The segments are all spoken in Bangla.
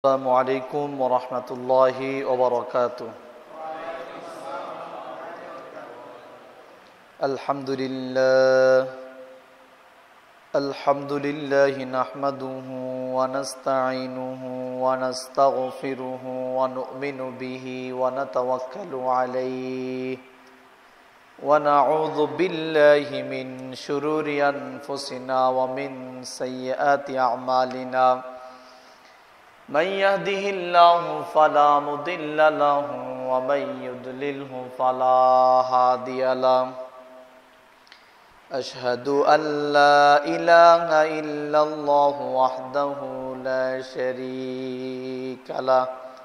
আসসালামু আলাইকুম ওয়া রাহমাতুল্লাহি ওয়া বারাকাতুহু। আলহামদুলিল্লাহি নাহমাদুহু ওয়া নাস্তাঈনুহু ওয়া নাস্তাগফিরুহু ওয়া নু'মিনু বিহি ওয়া নাতাওয়াক্কালু আলাইহি ওয়া নাউযু বিল্লাহি মিন শুরুরি আনফুসিনা ওয়া মিন সাইয়্যাতি আমালিনা। من يهده الله فلا مضل له ومن يضلله فلا هادي له أشهد أن لا إله إلا الله وحده لا شريك له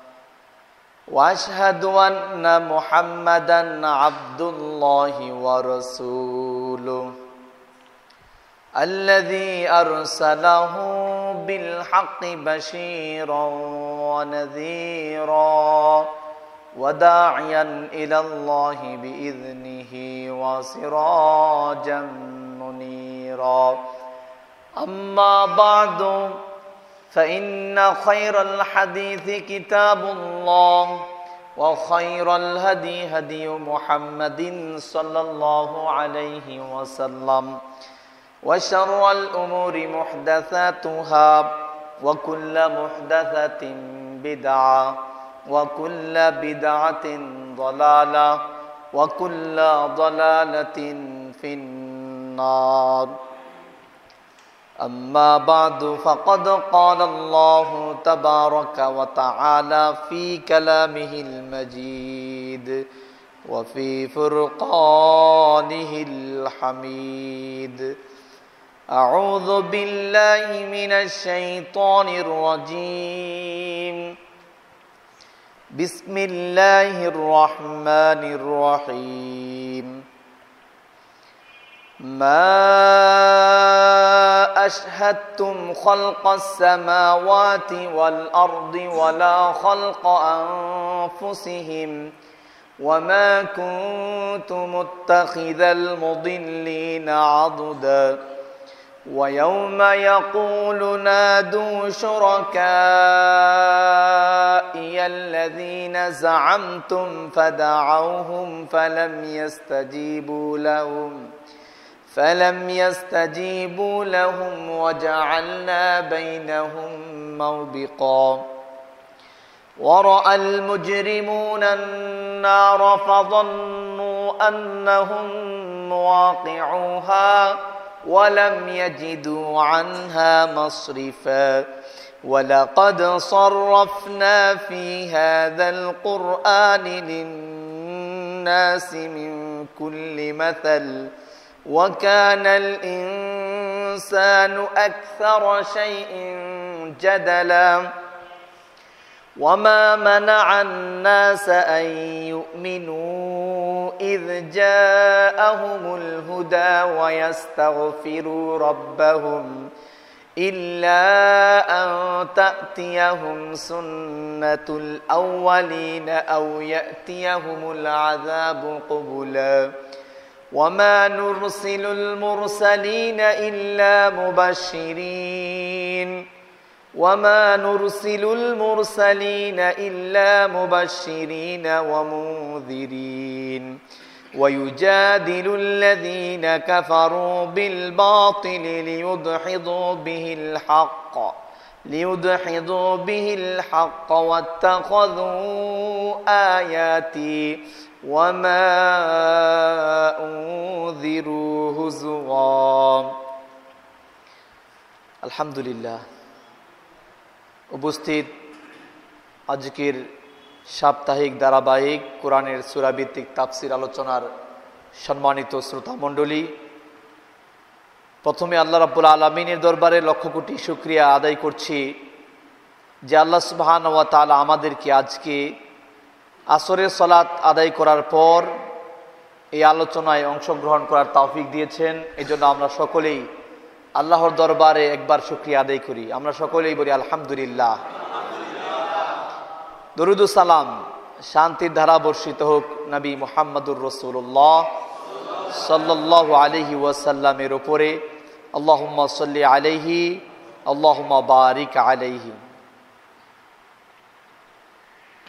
وأشهد أن محمدا عبد الله ورسوله الذي أرسله بالحق بشيرا ونذيرا وداعيا إلى الله بإذنه وسراجا منيرا. أما بعد فإن خير الحديث كتاب الله وخير الهدي هدي محمد صلى الله عليه وسلم وشر الأمور محدثاتها وكل محدثة بدعة وكل بدعة ضلالة وكل ضلالة في النار. أما بعد فقد قال الله تبارك وتعالى في كلامه المجيد وفي فرقانه الحميد. أعوذ بالله من الشيطان الرجيم. بسم الله الرحمن الرحيم. ما أشهدتم خلق السماوات والأرض ولا خلق أنفسهم وما كنت متخذ المضلين عضدا ويوم يقول نادوا شركائي الذين زعمتم فدعوهم فلم يستجيبوا لهم وجعلنا بينهم موبقا. ورأى المجرمون النار فظنوا أنهم مواقعوها ولم يجدوا عنها مصرفا ولقد صرفنا في هذا القرآن للناس من كل مثل وكان الإنسان أكثر شيء جدلا. وما منع الناس أن يؤمنوا إذ جاءهم الهدى ويستغفروا ربهم إلا أن تأتيهم سنة الأولين أو يأتيهم العذاب قبلا. وما نرسل المرسلين إلا مبشرين ومنذرين ويجادل الذين كفروا بالباطل ليدحضوا به الحق واتخذوا آياتي وما أنذروا هزوا. আলহামদুলিল্লাহ। উপস্থিত আজকের সাপ্তাহিক ধারাবাহিক কোরআনের সূরা ভিত্তিক তাফসীর আলোচনার সম্মানিত শ্রোতা মণ্ডলী, প্রথমে আল্লাহ রাব্বুল আলামিনের দরবারে লক্ষ কোটি শুকরিয়া আদায় করছি যে আল্লাহ সুবহানাহু ওয়া তাআলা আমাদেরকে আজকে আসরের সালাত আদায় করার পর এই আলোচনায় অংশগ্রহণ করার তৌফিক দিয়েছেন। এজন্য আমরা সকলেই আল্লাহর দরবারে একবার শুকরিয়া আদায় করি। আমরা সকলেই বলি আলহামদুলিল্লাহ। দরুদ ও সালাম শান্তির ধারা বর্ষিত হোক নবী মুহাম্মদুর রাসূলুল্লাহ সাল্লাল্লাহু আলাইহি ওয়াসাল্লামের উপরে। আল্লাহুম্মা সাল্লি আলাইহি আল্লাহুম্মা বারিক আলাইহি।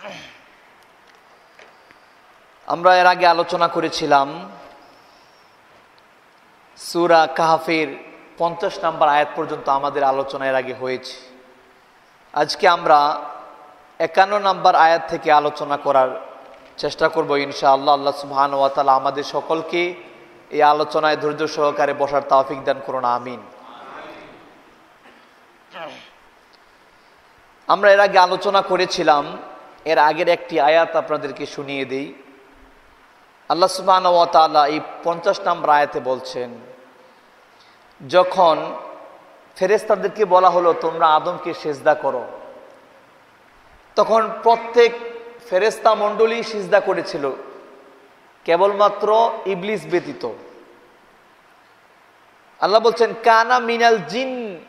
আমরা এর আগে আলোচনা করেছিলাম সূরা কাহফের 50 নম্বর আয়াত পর্যন্ত আমাদের আলোচনা এর আগে হয়েছে। আজকে আমরা 51 নম্বর আয়াত থেকে আলোচনা করার চেষ্টা করব ইনশাআল্লাহ। আল্লাহ সুবহানাহু ওয়া তাআলা আমাদের সকলকে এই আলোচনায় ধৈর্য সহকারে বসার তৌফিক দান করুন, আমিন। আমরা এর আগে আলোচনা করেছিলাম, এর আগের একটি আয়াত আপনাদেরকে শুনিয়ে দেই। আল্লাহ সুবহানাহু ওয়া তাআলা এই 50 নম্বর আয়াতে বলছেন, যখন ফেরেশতাদেরকে বলা হলো তোমরা আদমকে সিজদা করো, তখন প্রত্যেক ফেরেশতা মণ্ডলী সিজদা করেছিল, কেবলমাত্র ইবলিস ব্যতীত। আল্লাহ বলছেন কানা মিনাল জিন,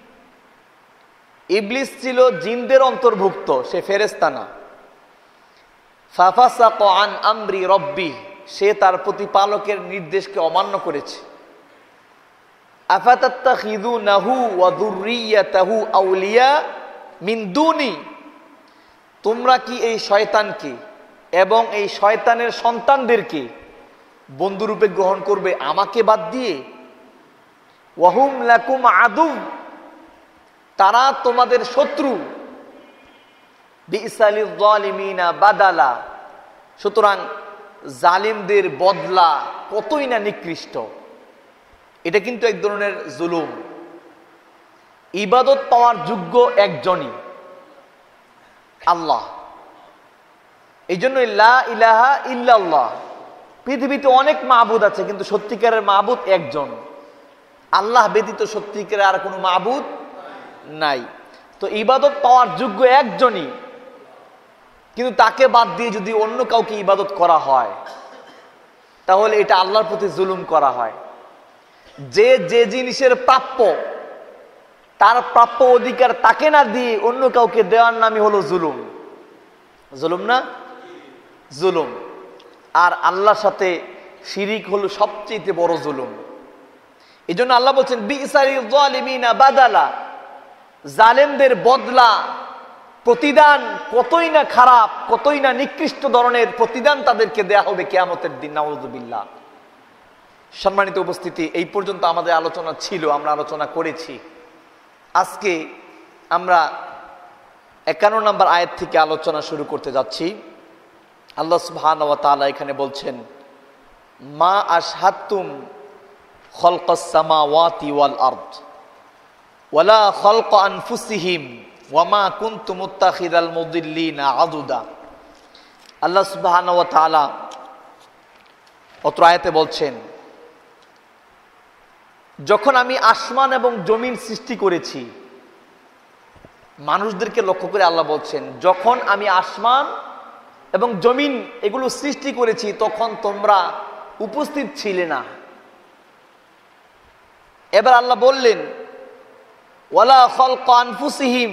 ইবলিস ছিল জিনদের অন্তর্ভুক্ত, সে ফেরেশতা না। ফাফাসাকা আন আমরি রব্বি, সে তার প্রতিপালকের নির্দেশকে অমান্য করেছে। আফাতাত্তাখিযুনাহু ওয়া যুররিয়াতাহু আউলিয়া মিন দুনি, তোমরা কি এই শয়তানকে এবং এই শয়তানের সন্তানদেরকে বন্ধুরূপে গ্রহণ করবে আমাকে বাদ দিয়ে? ওয়াহুম লাকুম আদু, তারা তোমাদের শত্রু। বিসালিল যালিমিনা বাদালা, সুতরাং জালিমদের বদলা কতই না নিকৃষ্ট। এটা কিন্তু এক ধরনের জুলুম। ইবাদত পাওয়ার যোগ্য একজনই, আল্লাহ। এই জন্য লা ইলাহা ইল্লাল্লাহ, পৃথিবীতে অনেক মাবুদ আছে কিন্তু সত্যিকারের মাবুদ একজন, আল্লাহ ব্যতীত সত্যিকারের আর কোনো মাবুদ নাই। তো ইবাদত পাওয়ার যোগ্য একজনই, কিন্তু তাকে বাদ দিয়ে যদি অন্য কাউকে ইবাদত করা হয় তাহলে এটা আল্লাহর প্রতি জুলুম করা হয়। যে যে জিনিসের প্রাপ্য, তার প্রাপ্য অধিকার তাকে না দিয়ে অন্য কাউকে দেওয়ার নামই হলো জুলুম। জুলুম না? জুলুম। আর আল্লাহর সাথে শিরিক হলো সবচেয়ে বড় জুলুম। এই জন্য আল্লাহ বলছেন বিসালিল যালিমিনা বাদালা, জালেমদের বদলা, প্রতিদান কতই না খারাপ, কতই না নিকৃষ্ট ধরনের প্রতিদান তাদেরকে দেয়া হবে কিয়ামতের দিন। নাউযুবিল্লাহ। সম্মানিত উপস্থিতি, এই পর্যন্ত আমাদের আলোচনা ছিল, আমরা আলোচনা করেছি। আজকে আমরা 51 নম্বর আয়াত থেকে আলোচনা শুরু করতে যাচ্ছি। আল্লাহ সুবহানাহু ওয়া তাআলা এখানে বলছেন, মা আশহাদতুম খালকাস সামাওয়াতি ওয়াল আরদ ওয়ালা খালকা আনফুসিহিম ওয়া মা কুনতুম মুত্তাখিদাল মুদিল্লিনা আদুদা। আল্লাহ সুবহানাহু ওয়া তাআলা অত্র আয়াতে বলছেন, যখন আমি আসমান এবং জমিন সৃষ্টি করেছি, মানুষদেরকে লক্ষ্য করে আল্লাহ বলছেন, যখন আমি আসমান এবং জমিন এগুলো সৃষ্টি করেছি তখন তোমরা উপস্থিত ছিলে না। এবার আল্লাহ বললেন ওয়ালা খালকা আনফুসিহিম,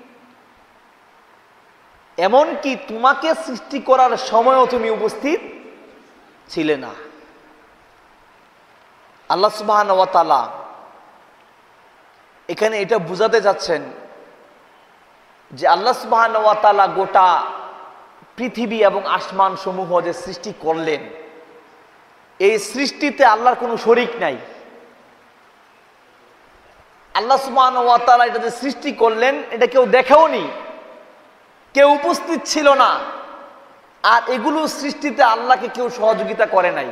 এমনকি তোমাকে সৃষ্টি করার সময়ও তুমি উপস্থিত ছিলে না। আল্লাহ সুবহানাহু ওয়া তাআলা এখানে এটা বুঝাতে যাচ্ছেন যে আল্লাহ সুবহানাহু ওয়া তাআলা গোটা পৃথিবী এবং আসমান সমূহ যে সৃষ্টি করলেন, এই সৃষ্টিতে আল্লাহর কোনো শরীক নাই। আল্লাহ সুবহানাহু ওয়া তাআলা এটা যে সৃষ্টি করলেন এটা কেউ দেখেওনি, কেউ উপস্থিত ছিল না। আর এগুলো সৃষ্টিতে আল্লাহকে কেউ সহযোগিতা করে নাই।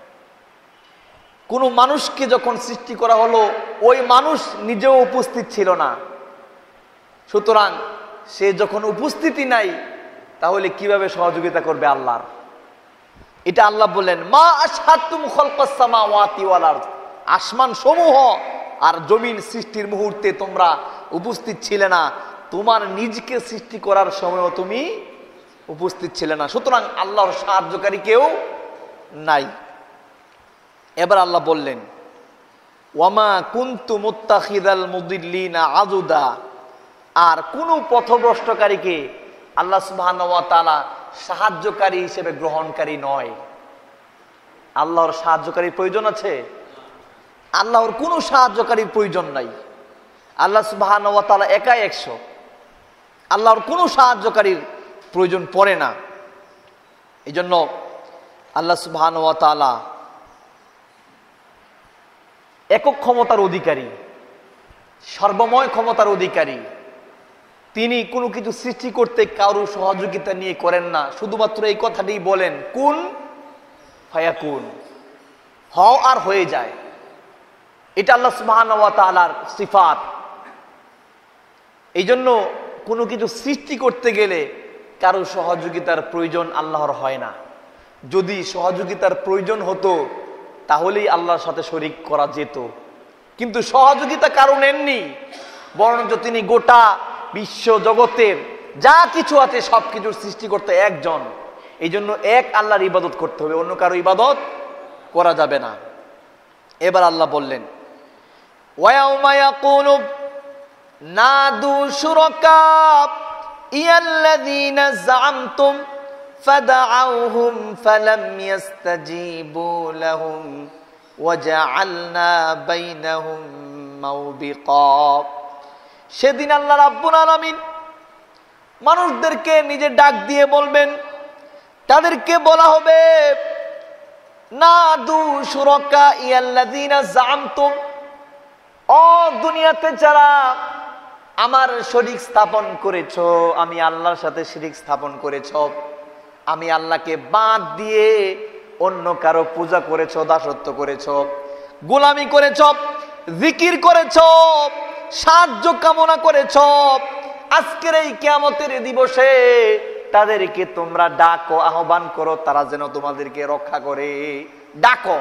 কোনো মানুষকে যখন সৃষ্টি করা হলো ওই মানুষ নিজেও উপস্থিত ছিল না। সুতরাং সে যখন উপস্থিতি নাই তাহলে কিভাবে সহযোগিতা করবে আল্লাহর? এটা আল্লাহ বললেন মা আশহাদতুম খালকাস সামাওয়াতি ওয়াল আরদ, আসমান সমূহ আর জমিন সৃষ্টির মুহূর্তে তোমরা উপস্থিত ছিলে না, তোমার নিজকে সৃষ্টি করার সময়ও তুমি উপস্থিত ছিলে না। সুতরাং আল্লাহর সাহায্যকারী কেউ নাই। এবার আল্লাহ বললেন ওয়ামা কুনতু মুত্তাখিদাল মুদিল্লিনা আদুদা, আর কোন পথভ্রষ্টকারীকে আল্লাহ সুবহানাহু ওয়া তাআলা সাহায্যকারী হিসেবে গ্রহণকারী নয়। আল্লাহর সাহায্যকারীর প্রয়োজন আছে? আল্লাহর কোনো সাহায্যকারীর প্রয়োজন নাই। আল্লাহ সুবহানাহু ওয়া তাআলা একাই 100। আল্লাহর কোনো সাহায্যকারীর প্রয়োজন পড়ে না। এই জন্য আল্লাহ সুবহানাহু ওয়া তাআলা একক ক্ষমতার অধিকারী, সর্বময় ক্ষমতার অধিকারী। তিনি কোনো কিছু সৃষ্টি করতে কারো সহযোগিতা নিয়ে করেন না, শুধুমাত্র এই কথাটি বলেন কুন ফায়াকুন, হও আর হয়ে যায়। এটা আল্লাহ সুবহানাহু ওয়া তাআলার সিফাত। এই জন্য কোনো কিছু সৃষ্টি করতে গেলে কারো সহযোগিতার প্রয়োজন আল্লাহর হয় না। যদি সহযোগিতার প্রয়োজন হতো তাহলেই আল্লাহর সাথে শরীক করা যেত, কিন্তু সহযোগিতা কারো নেননি, বরঞ্চ তিনি গোটা বিশ্ব জগতের যা কিছু আছে সব কিছুর সৃষ্টি করতে একজন। এই জন্য এক আল্লাহর ইবাদত করতে হবে, অন্য কারো ইবাদত করা যাবে না। এবার আল্লাহ বললেন ওয়ায়াউমা ইয়াকুলু নাদু শুরাকা ইয়াল্লাযীনা যাআমতুম ফাদআউহুম ফালাম ইস্তাজীবু লাহুম ওয়াজআলনা বাইনাহুম মাওবিকা। সেদিন আল্লাহ রাব্বুল আলামিন মানুষদেরকে নিজে ডাক দিয়ে বলবেন, তাদেরকে বলা হবে নাদু শুরাকা ইয়াল্লাযীনা যাআমতুম, ও দুনিয়াতে যারা আমার শরীক স্থাপন করেছ, আমি আল্লাহর সাথে শরীক স্থাপন করেছ, আমি আল্লাহকে বাদ দিয়ে অন্য কারো পূজা করেছ, দাসত্ব করেছ, গোলামি করেছ, জিকির করেছ, সাহায্য কামনা করেছ, আজকের এই কিয়ামতের দিবসে তাদেরকে তোমরা ডাকো, আহ্বান করো, তারা যেন তোমাদেরকে রক্ষা করে। ডাকো,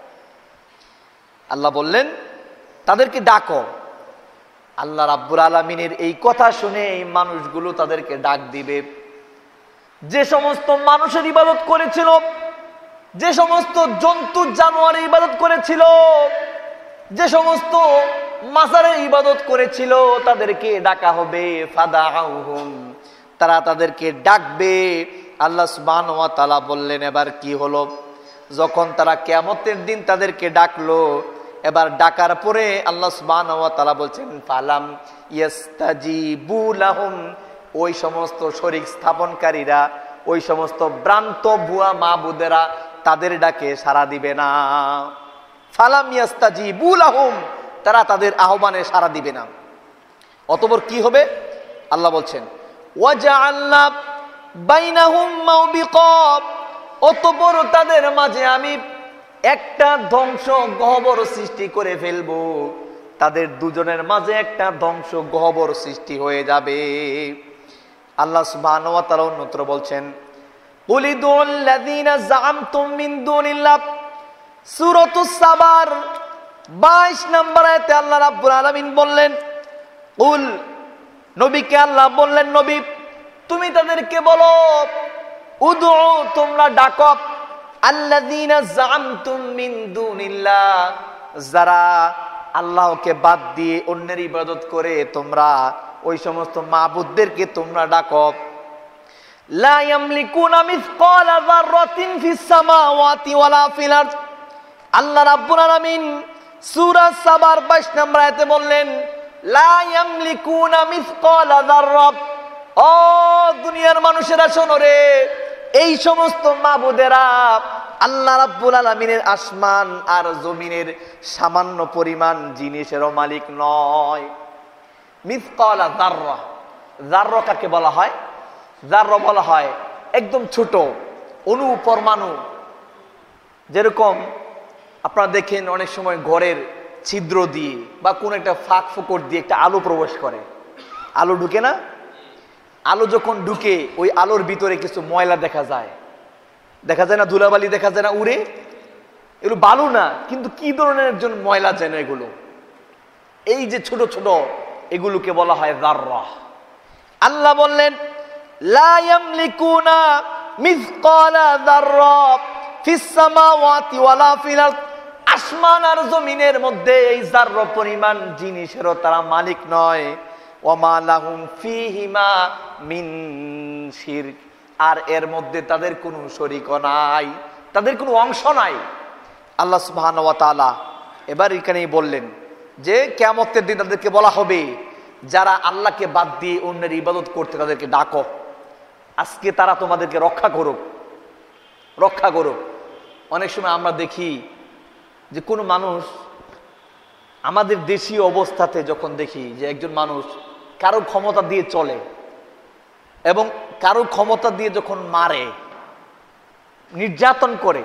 আল্লাহ বললেন তাদেরকে ডাকো। আল্লাহ রাব্বুল আলামিনের এই কথা শুনে এই মানুষগুলো তাদেরকে ডাক দিবে। যে সমস্ত মানুষের ইবাদত করেছিল, যে সমস্ত জন্তু জানোয়ারের ইবাদত করেছিল, যে সমস্ত মাজারের ইবাদত করেছিল, তাদেরকে ডাকা হবে। ফাদাউহুম, তারা তাদেরকে ডাকবে। আল্লাহ সুবহানাহু ওয়া তাআলা বললেন এবার কি হলো, যখন তারা কিয়ামতের দিন তাদেরকে ডাকলো, এবার ডাকার পরে আল্লাহ সুবহানাহু ওয়া তাআলা বলছেন ফালাম ইস্তাজিবু লাহুম, ওই সমস্ত শরীক স্থাপনকারীরা, ওই সমস্ত ভ্রান্ত ভুয়া মাবুদেরা তাদের ডাকে সাড়া দিবে না। ফালাম ইস্তাজিবু লাহুম, তারা তাদের আহ্বানে সাড়া দিবে না। অতঃপর কি হবে আল্লাহ বলছেন ওয়াজআলনা বাইনাহুম মাওবিকা, অতঃপর তাদের মাঝে আমি একটা ধ্বংস গহ্বর সৃষ্টি করে ফেলবো, তাদের দুজনের মাঝে একটা ধ্বংস গহ্বর সৃষ্টি হয়ে যাবে। আল্লাহ সুবহানাহু ওয়া তাআলা অন্যত্র বলছেন কুলিদুল্লাযীনা যাআমতুম মিন দুনিল্লাহ, সূরাতুস সাবার 22 নম্বর আয়াতে আল্লাহ রাব্বুল আলামিন বললেন কুল, নবীকে আল্লাহ বললেন নবী তুমি তাদেরকে বলো উদউ, তোমরা ডাকো, আল্লাযীনা যাআমতুম মিন দুনিল্লাহ, যারা আল্লাহকে বাদ দিয়ে অন্যের ইবাদত করে তোমরা ওই সমস্ত মাবুদদেরকে তোমরা ডাকো। লা ইয়ামলিকুনা মিসকালা যাররাতিন ফিস সামাওয়াতি ওয়ালা ফিল আরদ, আল্লাহ রাব্বুল আলামিন সূরা সাবার 22 নম্বর আয়াতে বললেন লা ইয়ামলিকুনা মিসকালা যাররা, ও দুনিয়ার মানুষেরা শোনো রে, এই সমস্ত মাবুদেরা আল্লাহ রাব্বুল আলামিনের আসমান আর জমিনের সামান্য পরিমাণ জিনিসেরও মালিক নয়। মিসকালা যাররা, যাররা কাকে বলা হয়? যাররা বলা হয় একদম ছোট অণু পরমাণু। যেরকম আপনারা দেখেন অনেক সময় ঘরের ছিদ্র দিয়ে বা কোন একটা ফাঁক ফোকর দিয়ে একটা আলো প্রবেশ করে, আলো ঢুকে না? আলো যখন ঢুকে ওই আলোর ভিতরে কিছু ময়লা দেখা যায়, দেখা যায় না? ধুলাবালি দেখা যায় না উড়ে? এগুলো বালু না, কিন্তু কি ধরনের একজন ময়লা যেন এগুলো, এই যে ছোট ছোট এগুলোকে বলা হয় যাররা। আল্লাহ বললেন লা ইয়ামলিকুনা মিসকালা যাররা ফিস সামাওয়াতি ওয়ালা ফিল আরদ, আসমান আর জমিনের মধ্যে এই যাররা পরিমাণ জিনিসেরও তারা মালিক নয়। ওয়ামা লাহুম ফীহিমা মিন শিরক, আর এর মধ্যে তাদের কোনো শরীক নাই, তাদের কোনো অংশ নাই। আল্লাহ সুবহানাহু ওয়া তাআলা এবার এখানেই বললেন যে কিয়ামতের দিন তাদেরকে বলা হবে যারা আল্লাহকে বাদ দিয়ে অন্যের ইবাদত করতে তাদেরকে ডাকো। আজকে তারা তোমাদেরকে রক্ষা করুক, রক্ষা করুক। অনেক সময় আমরা দেখি যে কোনো মানুষ, আমাদের দেশীয় অবস্থাতে যখন দেখি যে একজন মানুষ কারো ক্ষমতা দিয়ে চলে এবং কারো ক্ষমতা দিয়ে যখন মারে, নির্যাতন করে,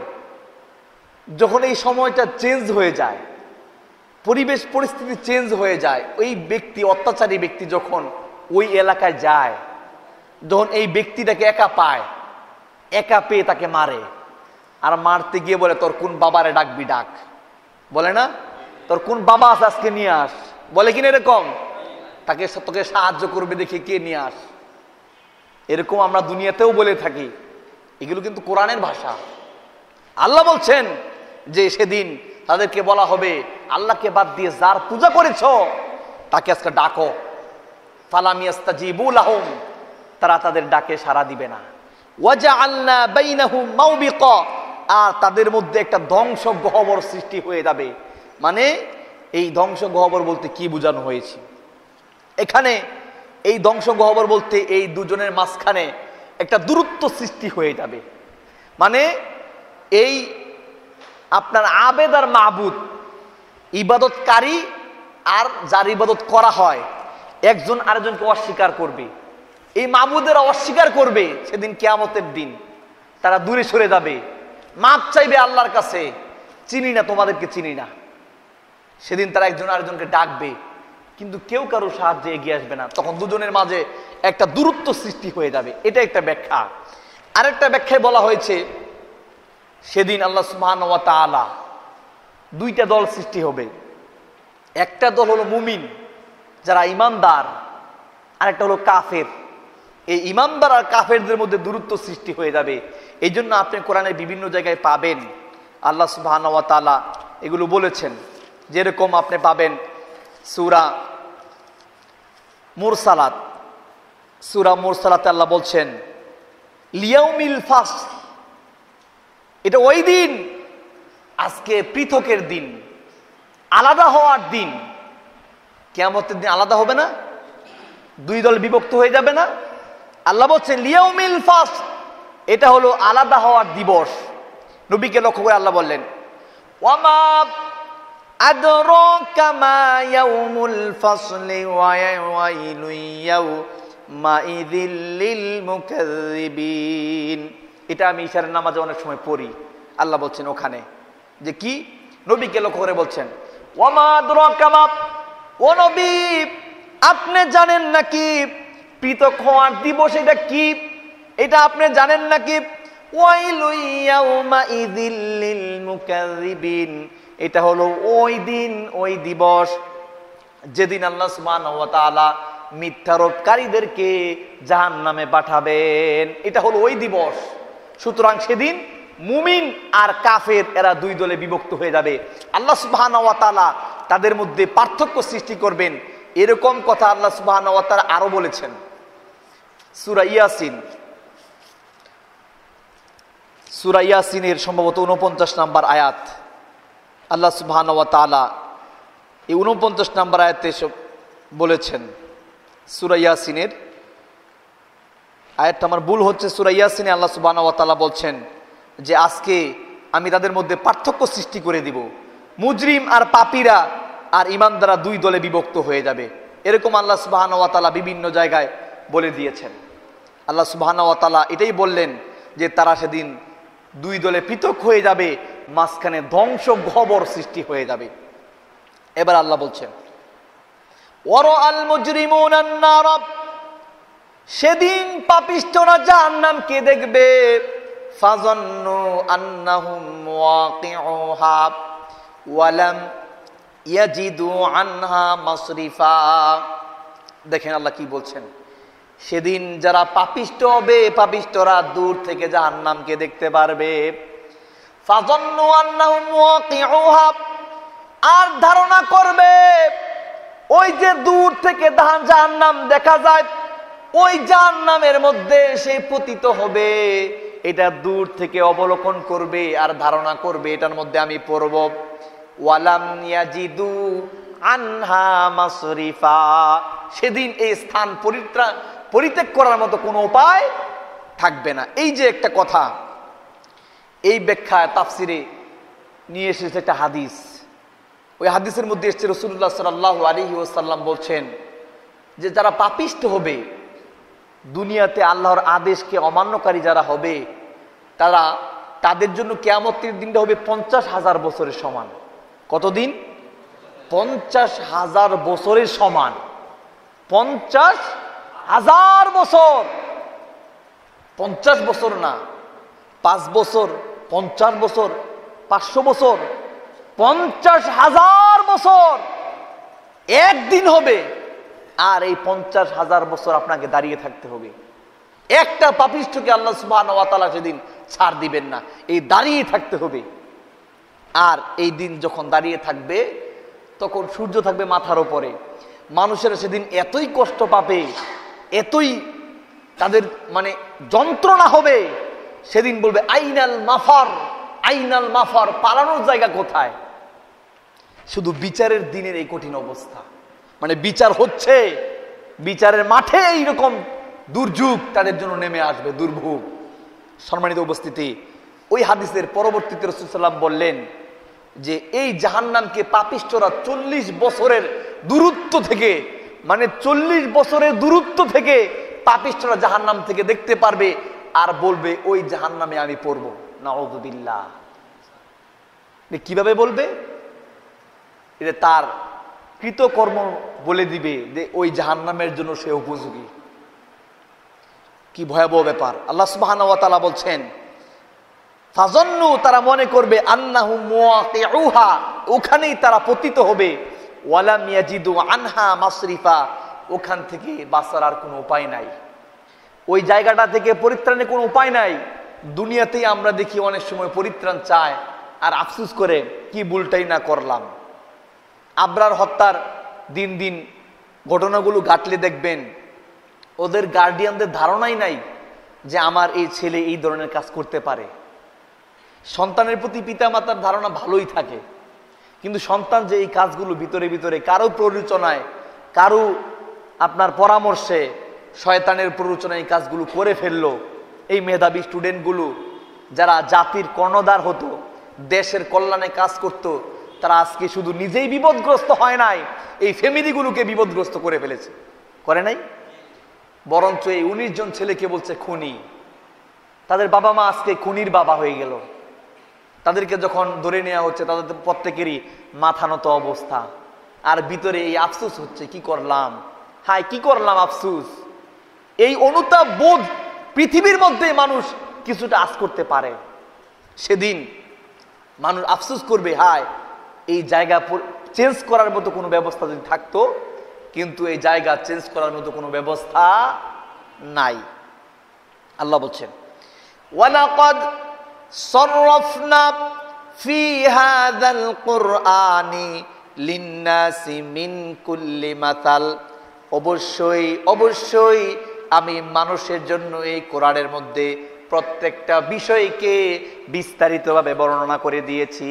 যখন এই সময়টা চেঞ্জ হয়ে যায়, পরিবেশ পরিস্থিতি চেঞ্জ হয়ে যায়, ওই ব্যক্তি, অত্যাচারী ব্যক্তি যখন ওই এলাকায় যায়, যখন এই ব্যক্তিটাকে একা পায়, একা পেয়ে তাকে মারে, আর মারতে গিয়ে বলে তোর কোন বাবারে ডাকবি ডাক, বলে না তোর কোন বাবা আছে আজকে নিয়ে আস, বলে কিনা এরকম, তাকে তোকে সাহায্য করবে দেখে কে নিয়ে আস, এরকম আমরা দুনিয়াতেও বলে থাকি। এগুলো কিন্তু কোরআনের ভাষা। আল্লাহ বলছেন যে সেদিন তাদেরকে বলা হবে আল্লাহকে বাদ দিয়ে যার পূজা করেছ তাকে আজকে ডাকো, ফালাম ইয়াস্তাজিবু লাহুম, তারা তাদের ডাকে সাড়া দিবে না। ওয়াজআলনা বাইনাহুম মাওবিকা, আর তাদের মধ্যে একটা ধ্বংস গহ্বর সৃষ্টি হয়ে যাবে। মানে এই ধ্বংস গহ্বর বলতে কি বোঝানো হয়েছে এখানে? এই ধ্বংস গহ্বর বলতে এই দুজনের মাঝখানে একটা দূরত্ব সৃষ্টি হয়ে যাবে। মানে এই আপনার আবেদ আর মাহবুদ, ইবাদতকারী আর যার ইবাদত করা হয়, একজন আরেকজনকে অস্বীকার করবে। এই মাহবুদেরা অস্বীকার করবে সেদিন কিয়ামতের দিন, তারা দূরে সরে যাবে, মাপ চাইবে আল্লাহর কাছে, চিনি না তোমাদেরকে, চিনি না। সেদিন তারা একজন আরেকজনকে ডাকবে, কিন্তু কেউ কারো সাহায্যে এগিয়ে আসবে না। তখন দুজনের মাঝে একটা দূরত্ব সৃষ্টি হয়ে যাবে। এটা একটা ব্যাখ্যা। আরেকটা ব্যাখ্যায় বলা হয়েছে সেদিন আল্লাহ সুবহানাহু ওয়া তাআলা দুইটা দল সৃষ্টি হবে। একটা দল হলো মুমিন, যারা ইমানদার, আর একটা হলো কাফের। এই ইমানদার আর কাফেরদের মধ্যে দূরত্ব সৃষ্টি হয়ে যাবে। এই জন্য আপনি কোরআনের বিভিন্ন জায়গায় পাবেন আল্লাহ সুবহানাহু ওয়া তাআলা এগুলো বলেছেন। যেরকম আপনি পাবেন সূরা মুরসালাত, সূরা মুরসালাতে আল্লাহ বলছেন লিয়াউমিল ফাসল, এটা ওই দিন, আজকে পৃথকের দিন, আলাদা হওয়ার দিন। কিয়ামতের দিন আলাদা হবে না, দুই দল বিভক্ত হয়ে যাবে না। আল্লাহ বলছেন লিয়াউমিল ফাসল, এটা হলো আলাদা হওয়ার দিবস। নবীকে লক্ষ্য করে আল্লাহ বললেন ওয়ামা আদরাকা মা ইয়াউমুল ফাসলি ওয়াইলু ইয়াউমাইযিল লিল মুকাযযিবিন। এটা আমি ইশারের নামাজে অনেক সময় পড়ি। আল্লাহ বলছেন ওখানে যে কি, নবীকে লক্ষ্য করে বলছেন ওয়ামা আদরাকা মা, ও নবী আপনি জানেন নাকি পৃথক হওয়ার দিবস এটা কি? এটা আপনি জানেন নাকি? ওয়াইলু ইয়াউমাইযিল লিল মুকাযযিবিন, এটা হলো ওই দিন, ওই দিবস যেদিন আল্লাহ সুবহানাহু ওয়া তাআলা মিথ্যারোপকারীদেরকে জাহান্নামে পাঠাবেন। এটা হলো ওই দিবস। সুতরাং সেদিন মুমিন আর কাফের এরা দুই দলে বিভক্ত হয়ে যাবে। আল্লাহ সুবহানাহু ওয়া তাআলা তাদের মধ্যে পার্থক্য সৃষ্টি করবেন। এরকম কথা আল্লাহ সুবহানাহু ওয়া তাআলা আরো বলেছেন সূরা ইয়াসিন, সূরা ইয়াসিনের সম্ভবত 49 নম্বর আয়াত। আল্লাহ সুবহানাহু ওয়া তাআলা এই 49 নম্বর আয়াতে বলেছেন, সূরা ইয়াসিনের আয়াতটা আমার ভুল হচ্ছে, সূরা ইয়াসিনে আল্লাহ সুবহানাহু ওয়া তাআলা বলছেন যে আজকে আমি তাদের মধ্যে পার্থক্য সৃষ্টি করে দিব। মুজরিম আর পাপীরা আর ঈমানদাররা দুই দলে বিভক্ত হয়ে যাবে। এরকম আল্লাহ সুবহানাহু ওয়া তাআলা বিভিন্ন জায়গায় বলে দিয়েছেন। আল্লাহ সুবহানাহু ওয়া তাআলা এটাই বললেন যে তারা সেদিন দুই দলে পৃথক হয়ে যাবে, মাঝখানে ধ্বংস গহ্বর সৃষ্টি হয়ে যাবে। এবার আল্লাহ বলছেন ওয়ারাআল মুজরিমুনা আন-নার, সেদিন পাপিষ্ঠরা জাহান্নামকে দেখবে। ফাযান্নু আন্নাহুম ওয়াকিউহা ওয়া লাম ইয়াজিদু আনহা মাসরিফা। দেখেন আল্লাহ কি বলছেন, সেদিন যারা পাপিষ্ঠ হবে, পাপিষ্ঠরা দূর থেকে জাহান্নামকে দেখতে পারবে। ফাযান্নু আন্নাহুম ওয়াকিউহা, আর ধারণা করবে ওই যে দূর থেকে জাহান্নাম দেখা যায়, ওই জাহান্নামের মধ্যে সে পতিত হবে, এটা দূর থেকে অবলোকন করবে আর ধারণা করবে এটার মধ্যে আমি পড়ব। ওয়ালাম ইয়াজিদু আনহা মাসরিফা, সেদিন এই স্থান পরিত্যাগ করার মতো কোনো উপায় থাকবে না। এই যে একটা কথা, এই ব্যাখ্যা তাফসিরে নিয়ে এসেছে একটা হাদিস। ওই হাদিসের মধ্যে এসেছে রাসূলুল্লাহ সাল্লাল্লাহু আলাইহি ওয়াসাল্লাম বলছেন যে যারা পাপিষ্ঠ হবে, দুনিয়াতে আল্লাহর আদেশকে অমান্যকারী যারা হবে, তাদের জন্য কিয়ামতের দিনটা হবে 50,000 বছরের সমান। কতদিন? 50,000 বছরের সমান। 50,000 বছর। 50 বছর না, 5 বছর, 50 বছর, 500 বছর, 50,000 বছর একদিন হবে। আর এই 50,000 বছর আপনাকে দাঁড়িয়ে থাকতে হবে। একটা পাপিষ্ঠকে আল্লাহ সুবহানাহু ওয়া তাআলা সেদিন ছাড় দিবেন না, এই দাঁড়িয়ে থাকতে হবে। আর এই দিন যখন দাঁড়িয়ে থাকবে, তখন সূর্য থাকবে মাথার উপরে। মানুষেরা সেদিন এতই কষ্ট পাবে, এতই তাদের মানে যন্ত্রণা হবে, সেদিন বলবে আইনাল মাফার, আইনাল মাফার, পালানোর জায়গা কোথায়? শুধু বিচারের দিনের এই কঠিন অবস্থা, মানে বিচার হচ্ছে, বিচারের মাঠে এইরকম দুর্যোগ তাদের জন্য নেমে আসবে, দুর্ভোগ। সম্মানিত উপস্থিতি, ওই হাদিসের পরবর্তীতে রাসূল সাল্লাল্লাহু আলাইহি ওয়াসাল্লাম বললেন যে এই জাহান্নামকে পাপিষ্ঠরা 40 বছরের দূরত্ব থেকে, মানে 40 বছরের দূরত্ব থেকে পাপিষ্ঠরা জাহান্নাম থেকে দেখতে পারবে আর বলবে ওই জাহান্নামে আমি পড়ব। নাউযুবিল্লাহ। কিভাবে বলবে? এটা তার কৃতকর্ম বলে দিবে যে ওই জাহান্নামের জন্য সে উপযোগী। কি ভয়াবহ ব্যাপার! আল্লাহ সুবহানাহু ওয়া তাআলা বলছেন ফাযান্নু, তারা মনে করবে আন্নাহুম মুওয়াকিউহা, ওখানেই তারা পতিত হবে। ওয়ালাম ইয়াজিদু আনহা মাসরিফা, ওখান থেকে বাঁচার আর কোনো উপায় নাই, ওই জায়গাটা থেকে পরিত্রাণের কোনো উপায় নাই। দুনিয়াতেই আমরা দেখি অনেক সময় পরিত্রাণ চায় আর আফসোস করে কি ভুলটাই না করলাম। আবরার হত্যার দিন দিন ঘটনাগুলো ঘাটলে দেখবেন ওদের গার্ডিয়ানদের ধারণাই নাই যে আমার এই ছেলে এই ধরনের কাজ করতে পারে। সন্তানের প্রতি পিতামাতার ধারণা ভালোই থাকে, কিন্তু সন্তান যে এই কাজগুলো ভিতরে ভিতরে কারো প্ররোচনায়, কারো আপনার পরামর্শে, শয়তানের প্ররোচনায় এই কাজগুলো করে ফেললো। এই মেধাবী স্টুডেন্টগুলো যারা জাতির কর্ণধার হতো, দেশের কল্যাণে কাজ করত, তারা আজকে শুধু নিজেই বিপদগ্রস্ত হয় নাই, এই ফ্যামিলিগুলোকে বিপদগ্রস্ত করে ফেলেছে। করে নাই? বরঞ্চ এই 19 জন ছেলেকে বলছে খুনি। তাদের বাবা মা আজকে খুনির বাবা হয়ে গেল। তাদেরকে যখন ধরে নেওয়া হচ্ছে তাদের প্রত্যেকেরই মাথা নত অবস্থা, আর ভিতরে এই আফসোস হচ্ছে কি করলাম, হায় কি করলাম, আফসোস। এই অনুতাপ বোধ পৃথিবীর মধ্যে মানুষ কিছুটা আজ করতে পারে। সেদিন মানুষ আফসোস করবে, হায় এই জায়গা চেঞ্জ করার মতো কোনো ব্যবস্থা যদি থাকতো, কিন্তু এই জায়গা চেঞ্জ করার মতো কোনো ব্যবস্থা নাই। আল্লাহ বলছেন ওয়ালাকাদ সররাফনা ফি হাযাল কুরআনি লিন্নাসি মিন কুল্লি মাসাল, অবশ্যই অবশ্যই আমি মানুষের জন্য এই কোরআনের মধ্যে প্রত্যেকটা বিষয়কে বিস্তারিতভাবে বর্ণনা করে দিয়েছি।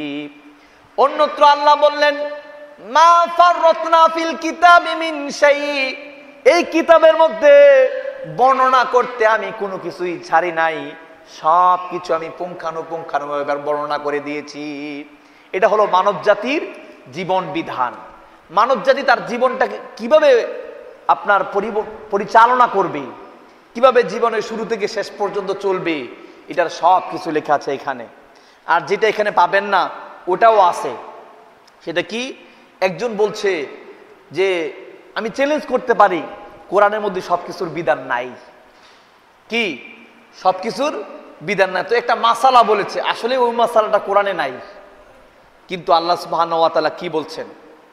অন্যত্র আল্লাহ বললেন মা ফাররাতনা ফিল কিতাবি মিন শাই, এই কিতাবের মধ্যে বর্ণনা করতে আমি কোনো কিছুই ছাড়ি নাই, সব কিছু আমি পুঙ্খানুপুঙ্খানুভাবে বর্ণনা করে দিয়েছি। এটা হলো মানব জাতির জীবন বিধান। মানব জাতি তার জীবনটাকে কিভাবে আপনার পরিচালনা করবে, কিভাবে জীবনের শুরু থেকে শেষ পর্যন্ত চলবে, এটার সব কিছু লেখা আছে এখানে। আর যেটা এখানে পাবেন না ওটাও আছে। সেটা কি? একজন বলছে যে আমি চ্যালেঞ্জ করতে পারি কোরআনের মধ্যে সবকিছুর বিধান নাই। কি? সবকিছুর বিধান নাই। তো একটা মাসালা বলেছে, আসলে ওই মাসালাটা কোরআনে নাই। কিন্তু আল্লাহ সুবহানাহু ওয়া তাআলা কি বলছেন?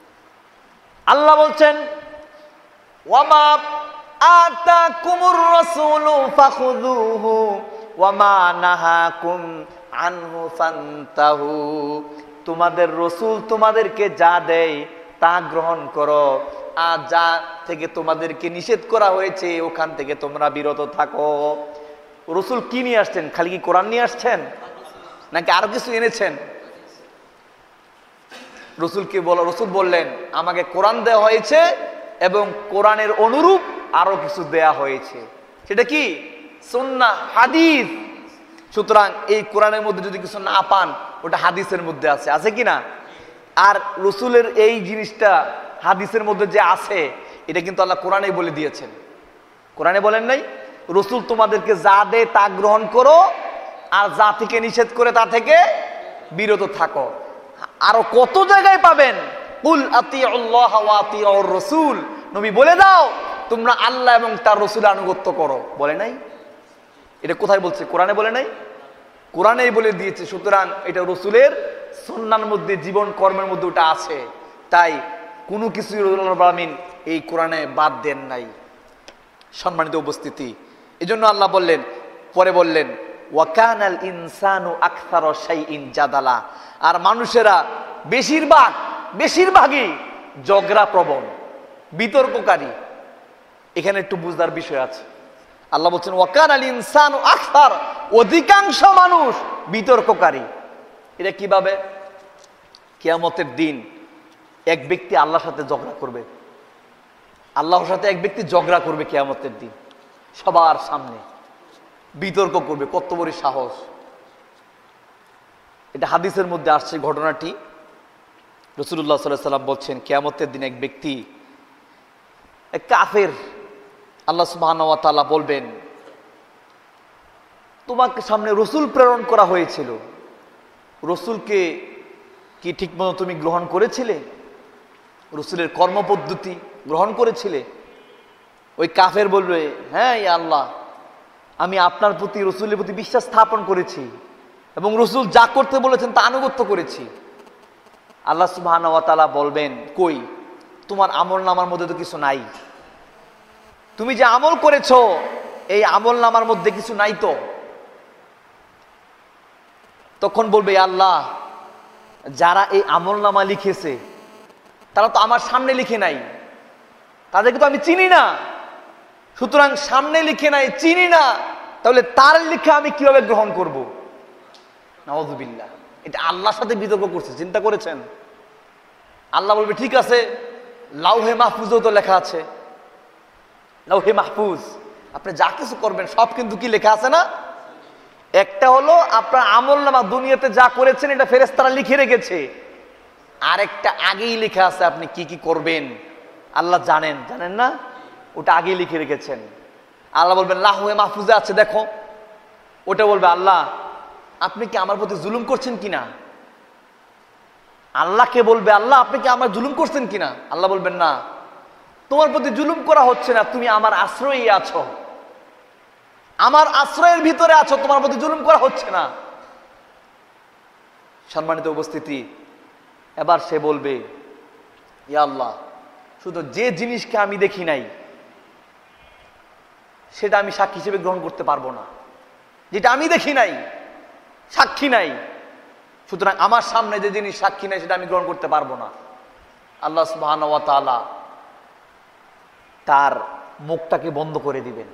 আল্লাহ বলছেন ওয়ামা আতাকুমুর রাসূলু ফাখুযুহু ওয়ামা নাহাকুম আনহু ফান্তাহু, তোমাদের রসুল তোমাদেরকে যা দেয় তা গ্রহণ করো, আর যা থেকে তোমাদেরকে নিষেধ করা হয়েছে ওখান থেকে তোমরা বিরত থাকো। রসুল কি নিয়ে আসছেন? খালি কি কোরআন নিয়ে আসছেন নাকি আরো কিছু এনেছেন? রসুল বললেন আমাকে কোরআন দেওয়া হয়েছে এবং কোরআনের অনুরূপ আরো কিছু দেয়া হয়েছে। সেটা কি? সুন্নাহ, হাদিস। সুতরাং এই কোরআনের মধ্যে যদি কিছু না পান, ওটা হাদিসের মধ্যে আছে, আছে কি না? আর রসুলের এই জিনিসটা হাদিসের মধ্যে যে আছে, এটা কিন্তু আল্লাহ কোরআনেই বলে দিয়েছেন। কোরআনে বলেন নাই, রসুল তোমাদেরকে যা দেয় তা গ্রহণ করো, আর যা থেকে নিষেধ করে তা থেকে বিরত থাকো। আরো কত জায়গায় পাবেন, কুল আতিউল্লাহ ওয়া আতিউর রাসূল, নবী বলে দাও তোমরা আল্লাহ এবং তার রাসূলের আনুগত্য করো। বলে নাই? এটা কোথায় বলছে? কোরআনে বলে নাই? কোরআনেই বলে দিয়েছে। সুতরাং এটা রাসূলের সুন্নাহর মধ্যে, জীবন কর্মের মধ্যে ওটা আছে। তাই কোনো কিছু রব্বুল আলামিন এই কোরআনে বাদ দেন নাই। সম্মানিত উপস্থিতি, এজন্য আল্লাহ বললেন, পরে বললেন ওয়াকানাল ইনসানু আকসারা শাইইন জাদালা, আর মানুষেরা বেশিরভাগই ঝগড়া প্রবণ, বিতর্ককারী। এখানে একটু বুঝবার বিষয় আছে। আল্লাহ বলছেন ওয়াকানাল ইনসানু আকসার, অধিকাংশ মানুষ বিতর্ককারী। এটা কিভাবে? কিয়ামতের দিন এক ব্যক্তি আল্লাহর সাথে ঝগড়া করবে, আল্লাহর সাথে এক ব্যক্তি ঝগড়া করবে কিয়ামতের দিন, সবার সামনে বিতর্ক করবে। কত বড় সাহস! এটা হাদিসের মধ্যে আসছে ঘটনাটি। রাসূলুল্লাহ সাল্লাল্লাহু আলাইহি ওয়াসাল্লাম বলছেন কিয়ামতের দিন এক ব্যক্তি, এক কাফের, আল্লাহ সুবহানাহু ওয়া তাআলা বলবেন তোমাকে সামনে রসুল প্রেরণ করা হয়েছিল, রসুলকে কি ঠিকমতো তুমি গ্রহণ করেছিলে? রসুলের কর্মপদ্ধতি গ্রহণ করেছিলে? ওই কাফের বলবে, হ্যাঁ ইয়া আল্লাহ, আমি আপনার প্রতি, রসুলের প্রতি বিশ্বাস স্থাপন করেছি এবং রসুল যা করতে বলেছেন তা আনুগত্য করেছি। আল্লাহ সুবহানাহু ওয়া তাআলা বলবেন, কই তোমার আমলনামার মধ্যে তো কিছু নাই, তুমি যে আমল করেছো এই আমলনামার মধ্যে কিছু নাই তো। তখন বলবে, আল্লাহ, যারা এই আমলনামা লিখেছে তারা তো আমার সামনে লিখে নাই, তাদেরকে তো আমি চিনি না। সুতরাং সামনে লিখে নাই, চিনি না, তাহলে তার লিখে আমি কিভাবে গ্রহণ করব? নাউযুবিল্লাহ। এটা আল্লাহর সাথে বিতর্ক করছে, চিন্তা করেছেন? আল্লাহ বলবে, ঠিক আছে, লাউহে মাহফুজও তো লেখা আছে, লাউহে মাহফুজ, আপনি যা কিছু করবেন সব কিন্তু কি লেখা আছে না? একটা হলো আপনার আমলনামা, দুনিয়াতে যা করেছেন এটা ফেরেশতারা লিখে রেখেছে, আর একটা আগেই লেখা আছে আপনি কি কি করবেন। আল্লাহ জানেন, জানেন না? ওটা আগেই লিখে রেখেছেন। আল্লাহ বলবেন লাউহে মাহফুজে আছে, দেখো। ওটা বলবে, আল্লাহ আপনি কি আমার প্রতি জুলুম করছেন কিনা? আল্লাহকে বলবে, আল্লাহ আপনি কি আমার জুলুম করছেন কিনা? আল্লাহ বলবেন, না, তোমার প্রতি জুলুম করা হচ্ছে না, তুমি আমার আশ্রয়ে আছো, আমার আশ্রয়ের ভিতরে আছো, তোমার প্রতি জুলুম করা হচ্ছে না। সম্মানিত উপস্থিতি, এবার সে বলবে, ইয়া আল্লাহ, শুধু যে জিনিসকে আমি দেখি নাই সেটা আমি সাক্ষী হিসেবে গ্রহণ করতে পারবো না, যেটা আমি দেখি নাই, সাক্ষী নাই, সুতরাং আমার সামনে যে জিনিস সাক্ষী নাই সেটা আমি গ্রহণ করতে পারবো না। আল্লাহ সুবহানাহু ওয়া তাআলা তার মুখটাকে বন্ধ করে দিবেন।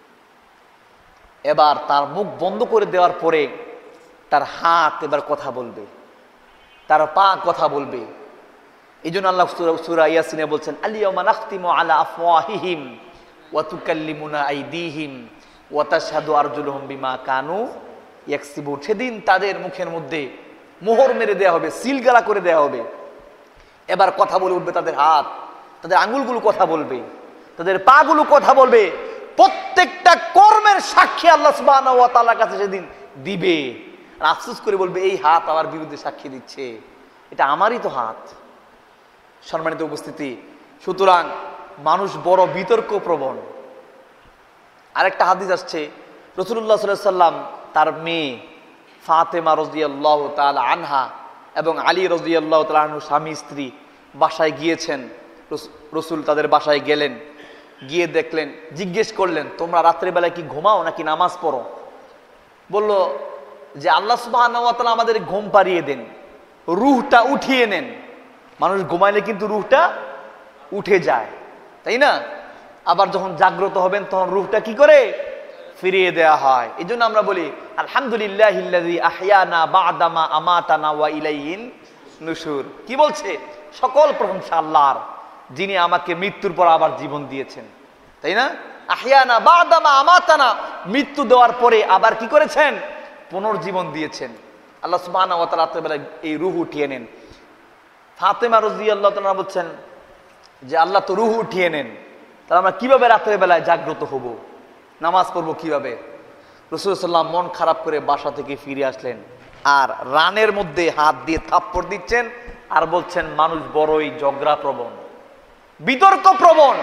এবার তার মুখ বন্ধ করে দেওয়ার পরে তার হাত এবার কথা বলবে, তার পা কথা বলবে। এই জন্য আল্লাহ সূরা ইয়াসিনে বলছেন, আল-ইয়াওমা নাখতিমু আলা আফওয়াহিহিম ওয়া তুকাল্লিমুনা আইদিহিম ওয়া তাশহাদু আরজুলুহুম বিমা কানু ইয়াকসিবুন। সেদিন তাদের মুখের মধ্যে মোহর মেরে দেওয়া হবে, সিলগালা করে দেওয়া হবে। এবার কথা বলে উঠবে তাদের হাত, তাদের আঙ্গুলগুলো কথা বলবে, তাদের পা গুলো কথা বলবে। প্রত্যেকটা কর্মের সাক্ষী আল্লাহ সুবহানাহু ওয়া তাআলার কাছে সেদিন দিবে। আর আফসোস করে বলবে, এই হাত আমার বিরুদ্ধে সাক্ষী দিচ্ছে, এটা আমারই তো হাত। সম্মানিত উপস্থিতি, সুতরাং মানুষ বড় বিতর্ক প্রবণ। আরেকটা হাদিস আসছে, রাসূলুল্লাহ সাল্লাল্লাহু আলাইহি ওয়াসাল্লাম তার মেয়ে ফাতেমা রাদিয়াল্লাহু তাআলা আনহা এবং আলী রাদিয়াল্লাহু তাআলা আনহু, স্বামী স্ত্রী বাসায় গিয়েছেন। রসুল তাদের বাসায় গেলেন, গিয়ে দেখলেন, জিজ্ঞেস করলেন, তোমরা রাত্রেবেলায় কি ঘুমাও নাকি নামাজ পড়ো? বলল যে আল্লাহ সুবহানাহু ওয়া তাআলা আমাদের ঘুম পাড়িয়ে দেন, রূহটা উঠিয়ে নেন। মানুষ ঘুমাইলে কিন্তু রূহটা উঠে যায়, তাই না? আবার যখন জাগ্রত হবেন তখন রূহটা কি করে? ফিরিয়ে দেয়া হয়। এই জন্য আমরা বলি আলহামদুলিল্লাহিল্লাযী আহইয়ানা বা'দা মা আমাতানা ওয়া ইলাইহিন নুশুর। কি বলছে? সকল প্রশংসা আল্লাহর, যিনি আমাকে মৃত্যুর পর আবার জীবন দিয়েছেন, তাই না? আহিয়ানা বাদামা আমাতানা, মৃত্যু দেওয়ার পরে আবার কি করেছেন? পুনর্জীবন দিয়েছেন। আল্লাহ সুবহানাহু ওয়া তাআলা রাত্রেবেলা এই রূহ উঠিয়ে নেন। ফাতেমা রাদিয়াল্লাহু তাআলা বলছেন যে আল্লাহ তো রূহ উঠিয়ে নেন, তাহলে আমরা কিভাবে রাতের বেলায় জাগ্রত হব, নামাজ পড়বো কিভাবে? রাসূলুল্লাহ সাল্লাল্লাহু আলাইহি ওয়াসাল্লাম মন খারাপ করে বাসা থেকে ফিরে আসলেন, আর রানের মধ্যে হাত দিয়ে থাপ্পড় দিচ্ছেন আর বলছেন মানুষ বড়ই ঝগড়া প্রবণ, বিতর্ক প্রবণ।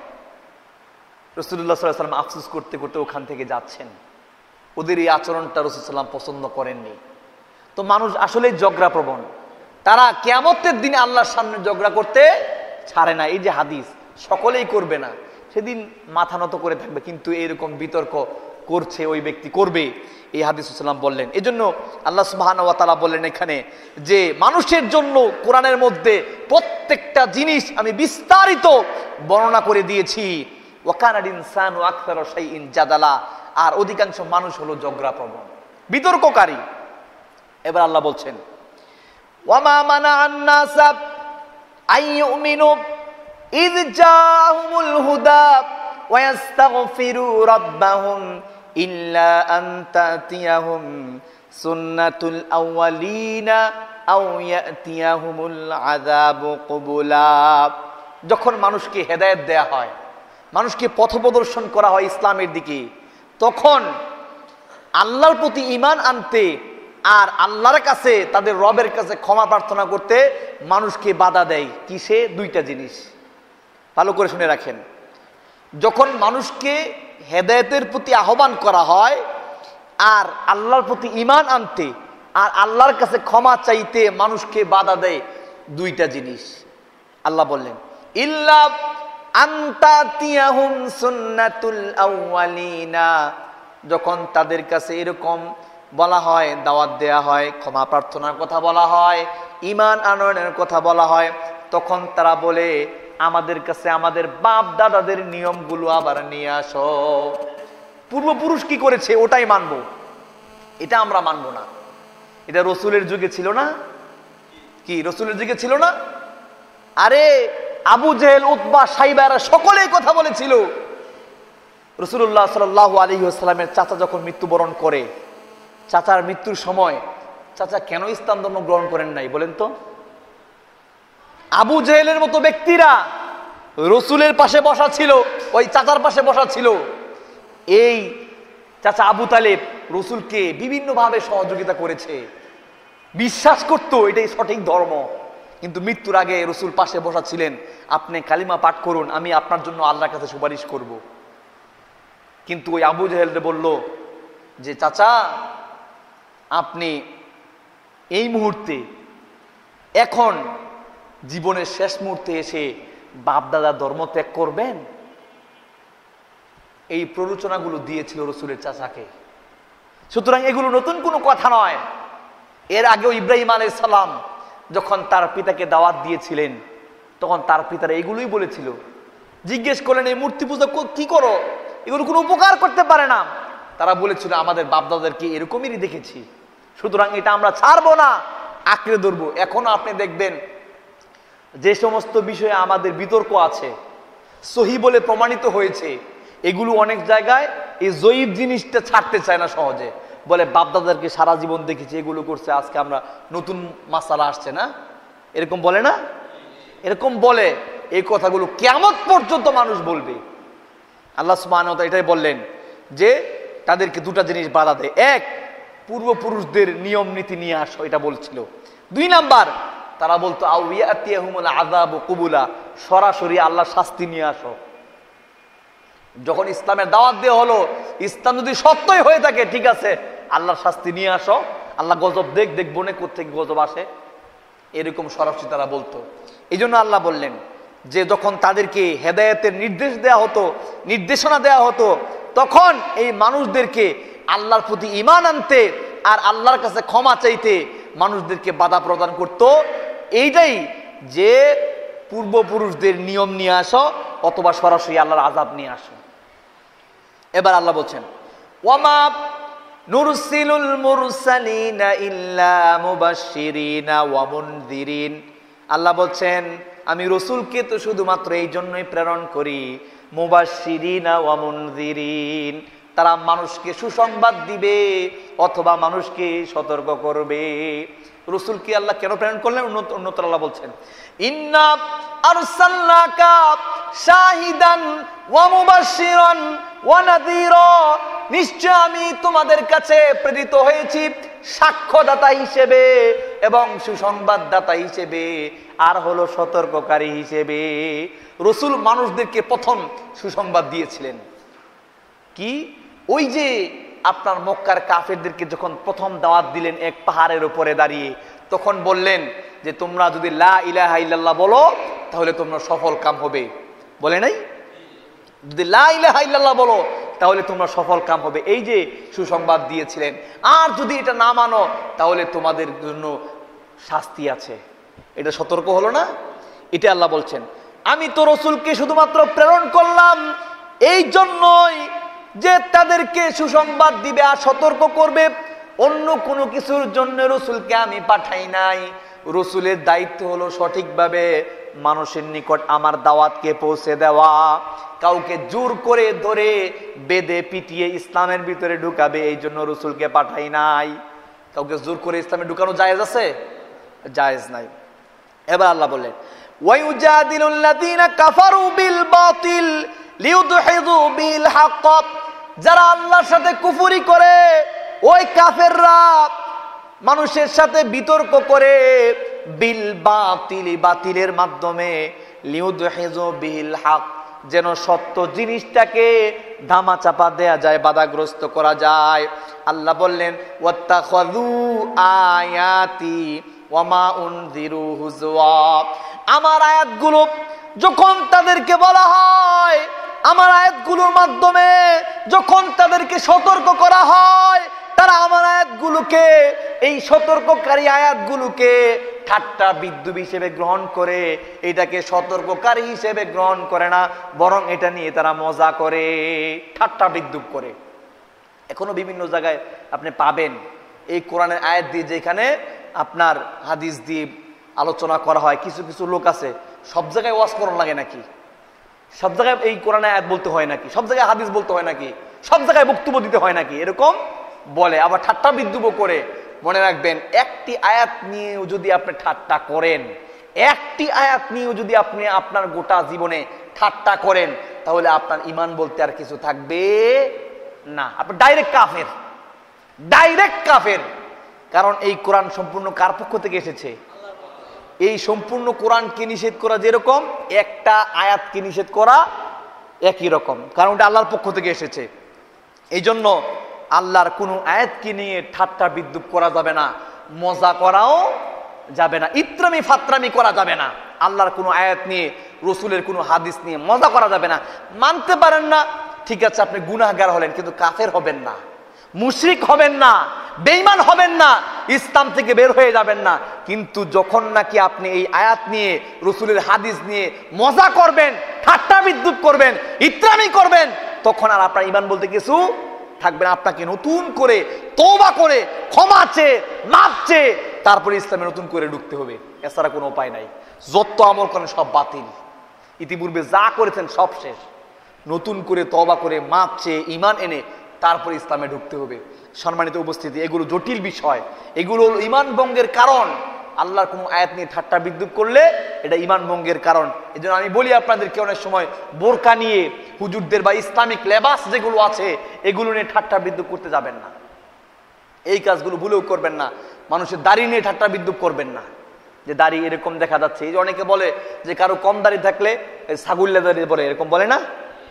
রাসূলুল্লাহ সাল্লাল্লাহু আলাইহি ওয়াসাল্লাম আফসোস করতে করতে ওখান থেকে যাচ্ছেন। ওদের এই আচরণটা রাসূল সাল্লাল্লাহু আলাইহি ওয়াসাল্লাম পছন্দ করেননি। তো মানুষ আসলেই ঝগড়া প্রবণ, তারা কিয়ামতের দিনে আল্লাহর সামনে ঝগড়া করতে ছাড়ে না। এই যে হাদিস, সকলেই করবে না, সেদিন মাথা নত করে থাকবে, কিন্তু এরকম বিতর্ক করছে ওই ব্যক্তি করবে, এই হাদিস সাল্লাম বললেন। এই জন্য আল্লাহ সুবহানাহু ওয়া তাআলা বললেন এখানে যে মানুষের জন্য কোরআনের মধ্যে প্রত্যেকটা জিনিস আমি বিস্তারিত বর্ণনা করে দিয়েছি। ওয়া কানাল ইনসানু আকসারা শাইইন জাদালা, আর অধিকাংশ মানুষ হলো ঝগড়াপ্রবণ, বিতর্ককারী। এবার আল্লাহ বলছেন ওয়ামা মানাআন নাসা আইয়ুমিনু ইয জাআহুমুল হুদা ওয়া ইস্তাগফিরু রাব্বাহুম ইল্লা আন তাতিয়াহুম সুন্নাতুল আউয়ালিনা আও ইয়াতিয়াহুমুল আযাবু কুবুলা। যখন মানুষকে হেদায়েত দেয়া হয়, মানুষকে পথপ্রদর্শন করা হয় ইসলামের দিকে, তখন আল্লাহর প্রতি ঈমান আনতে আর আল্লাহর কাছে, তাদের রবের কাছে ক্ষমা প্রার্থনা করতে মানুষকে বাধা দেয়। কিসে? দুইটা জিনিস, ভালো করে শুনে রাখেন। যখন মানুষকে হেদায়েতের প্রতি আহ্বান করা হয় আর আল্লাহর প্রতি ঈমান আনতে আর আল্লাহর কাছে ক্ষমা চাইতে মানুষকে বাধা দেয়, দুইটা জিনিস। আল্লাহ বললেন ইল্লা আনতাতিয়াহুম সুন্নাতুল আউয়ালিনা, যখন তাদের কাছে এরকম বলা হয়, দাওয়াত দেয়া হয়, ক্ষমা প্রার্থনার কথা বলা হয়, ঈমান আনয়নের কথা বলা হয়, তখন তারা বলে আমাদের কাছে আমাদের বাপ দাদাদের নিয়মগুলো আবার নিয়ে আসো। পূর্বপুরুষ কি করেছে ওটাই মানবো, এটা আমরা মানবো না। এটা রসুলের যুগে ছিল না? কি রসুলের যুগে ছিল না? আরে আবু জেহেল, উতবা, সাইবারা সকলেই কথা বলেছিল। রাসূলুল্লাহ সাল্লাল্লাহু আলাইহি ওয়াসাল্লামের চাচা যখন মৃত্যুবরণ করে, চাচার মৃত্যুর সময় চাচা কেন ইসলাম ধর্ম গ্রহণ করেন নাই বলেন তো? আবু জেহেলের মতো ব্যক্তিরা রসুলের পাশে বসা ছিল, ওই চাচার পাশে বসা ছিল। এই চাচা আবু তালেব রসুলকে বিভিন্নভাবে সহযোগিতা করেছে, বিশ্বাস করত এটাই সঠিক ধর্ম, কিন্তু মৃত্যুর আগে রসুল পাশে বসা ছিলেন, আপনি কালিমা পাঠ করুন, আমি আপনার জন্য আল্লাহর কাছে সুপারিশ করব। কিন্তু ওই আবু জেহেল বলল যে চাচা, আপনি এই মুহূর্তে, এখন জীবনের শেষ মুহূর্তে এসে বাপদাদা ধর্ম ত্যাগ করবেন? এই প্ররোচনাগুলো দিয়েছিল রসুলের চাচাকে। সুতরাং এগুলো নতুন কোনো কথা নয়। এর আগেও ইব্রাহিম আলাইহিস সালাম যখন তার পিতাকে দাওয়াত দিয়েছিলেন, তখন তার পিতারা এগুলোই বলেছিল। জিজ্ঞেস করলেন এই মূর্তি পূজা কি করো, এগুলো কোনো উপকার করতে পারে না। তারা বলেছিল আমাদের বাপদাদাদেরকে এরকমই দেখেছি, সুতরাং এটা আমরা ছাড়বো না, আঁকড়ে ধরবো। এখনো আপনি দেখবেন যে সমস্ত বিষয়ে আমাদের বিতর্ক আছে, সহি বলে প্রমাণিত হয়েছে, এগুলো অনেক জায়গায় এই জয়ীব জিনিসটা ছাড়তে চায় না সহজে, বলে বাপদাদাদেরকে সারা জীবন দেখেছি, এগুলো করছে, আজকে আমরা নতুন মাসালা আসছে না, এরকম বলে না? এরকম বলে। এই কথাগুলো কিয়ামত পর্যন্ত মানুষ বলবে। আল্লাহ সুবহানাহু ওয়া তাআলা এটাই বললেন যে তাদেরকে দুটা জিনিস বাধা দেয়। এক, পূর্বপুরুষদের নিয়ম নীতি নিয়ে আসো, এটা বলছিল। দুই নাম্বার, তারা বলতো আও ইয়াতিয়াহুমুল আযাবু কুবুলা, সরাসরি আল্লাহর শাস্তি নিয়ে আসো। যখন ইসলামের দাওয়াত দেওয়া হলো, ইসলাম যদি সত্যই হয়ে থাকে, ঠিক আছে, আল্লাহর শাস্তি নিয়ে আসো, আল্লাহ গজব দেখবো না কোত্থেকে গজব আসে, এরকম সরাসরি তারা বলতো। এই জন্য আল্লাহ বললেন যে যখন তাদেরকে হেদায়েতের নির্দেশ দেয়া হতো, নির্দেশনা দেয়া হতো, তখন এই মানুষদেরকে আল্লাহর প্রতি ঈমান আনতে আর আল্লাহর কাছে ক্ষমা চাইতে মানুষদেরকে বাধা প্রদান করত। এইটাই যে পূর্বপুরুষদের নিয়ম নিয়ে আসো অথবা সরাসরি আল্লাহর আযাব নিয়ে আসো। এবার আল্লাহ বলছেন ওয়ামা নুরসিলুল মুরসালিনা ইল্লা মুবাশশিরিনা ওয়া মুনযিরিন। আল্লাহ বলছেন আমি রসুলকে তো শুধুমাত্র এই জন্যই প্রেরণ করি, মুবাশশিরিনা ওয়া মুনযিরিন, তারা মানুষকে সুসংবাদ দিবে অথবা মানুষকে সতর্ক করবে। রসুলকে আল্লাহ কেন প্রেরণ করলেন? অন্যত্র আল্লাহ বলছেন, ইন্না আরসালনাকা শাহিদান ওয়া মুবাশশিরান ওয়া নাযীরা, নিশ্চয় আমি তোমাদের কাছে প্রেরিত হয়েছি সাক্ষ্যদাতা হিসেবে এবং সুসংবাদদাতা হিসেবে, আর হলো সতর্ককারী হিসেবে। রসুল মানুষদেরকে প্রথম সুসংবাদ দিয়েছিলেন। কি? ওই যে আপনার মক্কার কাফেরদেরকে যখন প্রথম দাওয়াত দিলেন এক পাহাড়ের উপরে দাঁড়িয়ে, তখন বললেন যে তোমরা যদি লা ইলাহা ইল্লাল্লাহ বলো তাহলে তোমরা সফল কাম হবে। বলে নাই? যদি লা ইলাহা ইল্লাল্লাহ বলো তাহলে তোমরা সফল কাম হবে, এই যে সুসংবাদ দিয়েছিলেন। আর যদি এটা না মানো তাহলে তোমাদের জন্য শাস্তি আছে। এটা সতর্ক হলো না? এটা আল্লাহ বলছেন, আমি তো রসুলকে শুধুমাত্র প্রেরণ করলাম এই জন্যই যে তাদেরকে সুসংবাদ দিবে আর সতর্ক করবে, অন্য কোনো কিছুর জন্য রসুলকে আমি পাঠাই নাই। রসুলের দায়িত্ব হলো সঠিকভাবে মানুষের নিকট আমার দাওয়াতকে পৌঁছে দেওয়া। কাউকে জোর করে ধরে বেঁধে পিটিয়ে ইসলামের ভিতরে ঢুকাবে এই জন্য রসুলকে পাঠাই নাই। কাউকে জোর করে ইসলামে ঢুকানো জায়েজ আছে? জায়েজ নাই। এবার আল্লাহ বললেন, ওয়ায়ুজাদিলুল্লাযীনা কাফারু বিল বাতিল লিইউদহিযু বিল হক, যারা আল্লাহর সাথে কুফরি করে ওই কাফেররা মানুষের সাথে বিতর্ক করে বিল বাতিল, বাতিলের মাধ্যমে, লিইউদহিযু বিল হক, যেন সত্য জিনিসটাকে ধামাচাপা দেয়া যায়, বাধাগ্রস্ত করা যায়। আল্লাহ বললেন, ওয়াত্তাখাযু আয়াতি ওয়া মা উনযিরু হুজওয়া, আমার আয়াতগুলো যখন তাদেরকে বলা হয়, আমার আয়াতগুলোর মাধ্যমে যখন তাদেরকে সতর্ক করা হয়, তারা আমার আয়াতগুলোকে, এই সতর্ককারী আয়াতগুলোকে ঠাট্টা বিদ্রুপ হিসেবে গ্রহণ করে, এটাকে সতর্ককারী হিসেবে গ্রহণ করে না, বরং এটা নিয়ে তারা মজা করে, ঠাট্টা বিদ্রুপ করে। এখনো বিভিন্ন জায়গায় আপনি পাবেন এই কোরআনের আয়াত দিয়ে যেখানে আপনার হাদিস দিয়ে আলোচনা করা হয়, কিছু কিছু লোক আছে সব জায়গায় ওয়াজ করানো লাগে নাকি, সব জায়গায় এই কোরআনের আয়াত বলতে হয় নাকি, সব জায়গায় হাদিস বলতে হয় নাকি, সব জায়গায় বক্তব্য দিতে হয় নাকি, এরকম বলে, আবার ঠাট্টা বিদ্রুপ করে। মনে রাখবেন, একটি আয়াত নিয়েও যদি আপনি ঠাট্টা করেন, একটি আয়াত নিয়েও যদি আপনি আপনার গোটা জীবনে ঠাট্টা করেন, তাহলে আপনার ঈমান বলতে আর কিছু থাকবে না, আপনি ডাইরেক্ট কাফের, ডাইরেক্ট কাফের। কারণ এই কোরআন সম্পূর্ণ কার পক্ষ থেকে এসেছে? এই সম্পূর্ণ কোরআনকে নিষেধ করা যেরকম, একটা আয়াতকে নিষেধ করা একই রকম, কারণ ওটা আল্লাহর পক্ষ থেকে এসেছে। এই জন্য আল্লাহর কোনো আয়াতকে নিয়ে ঠাট্টা বিদ্রুপ করা যাবে না, মজা করাও যাবে না, ইত্রামি ফাত্রামি করা যাবে না। আল্লাহর কোনো আয়াত নিয়ে, রসুলের কোনো হাদিস নিয়ে মজা করা যাবে না। মানতে পারেন না, ঠিক আছে, আপনি গুনাহগার হলেন, কিন্তু কাফের হবেন না, মুশরিক হবেন না, বেঈমান হবেন না, ইসলাম থেকে বের হয়ে যাবেন না। কিন্তু যখন নাকি আপনি এই আয়াত নিয়ে, রসুলের হাদিস নিয়ে মজা করবেন, ঠাট্টা বিদ্রুপ করবেন, ইত্রামি করবেন, তখন আর আপনার ঈমান বলতে কিছু থাকবে না। আপনাকে নতুন করে তওবা করে, ক্ষমা চেয়ে, মাফ চেয়ে তারপরে ইসলামে নতুন করে ঢুকতে হবে, এছাড়া কোনো উপায় নাই। যত আমল করেন সব বাতিল, ইতিপূর্বে যা করেছেন সব শেষ। নতুন করে তওবা করে, মাফ চেয়ে, ঈমান এনে তারপরে ইসলামে ঢুকতে হবে। সম্মানিত উপস্থিতি, এগুলো জটিল বিষয়, এগুলো ঈমান ভঙ্গের কারণ। আল্লাহর কোনো আয়াত নিয়ে ঠাট্টা বিদ্রুপ করলে এটা ঈমান ভঙ্গের কারণ। এই জন্য আমি বলি আপনাদেরকে, অনেক সময় বোরকা নিয়ে হুজুরদের বা ইসলামিক লেবাস যেগুলো আছে এগুলো নিয়ে ঠাট্টা বিদ্রুপ করতে যাবেন না, এই কাজগুলো ভুলেও করবেন না। মানুষের দাড়ি নিয়ে ঠাট্টা বিদ্রুপ করবেন না, যে দাড়ি এরকম দেখা যাচ্ছে। এই যে অনেকে বলে যে কারো কম দাড়ি থাকলে ছাগল্লা দাড়ি বলে, এরকম বলে না,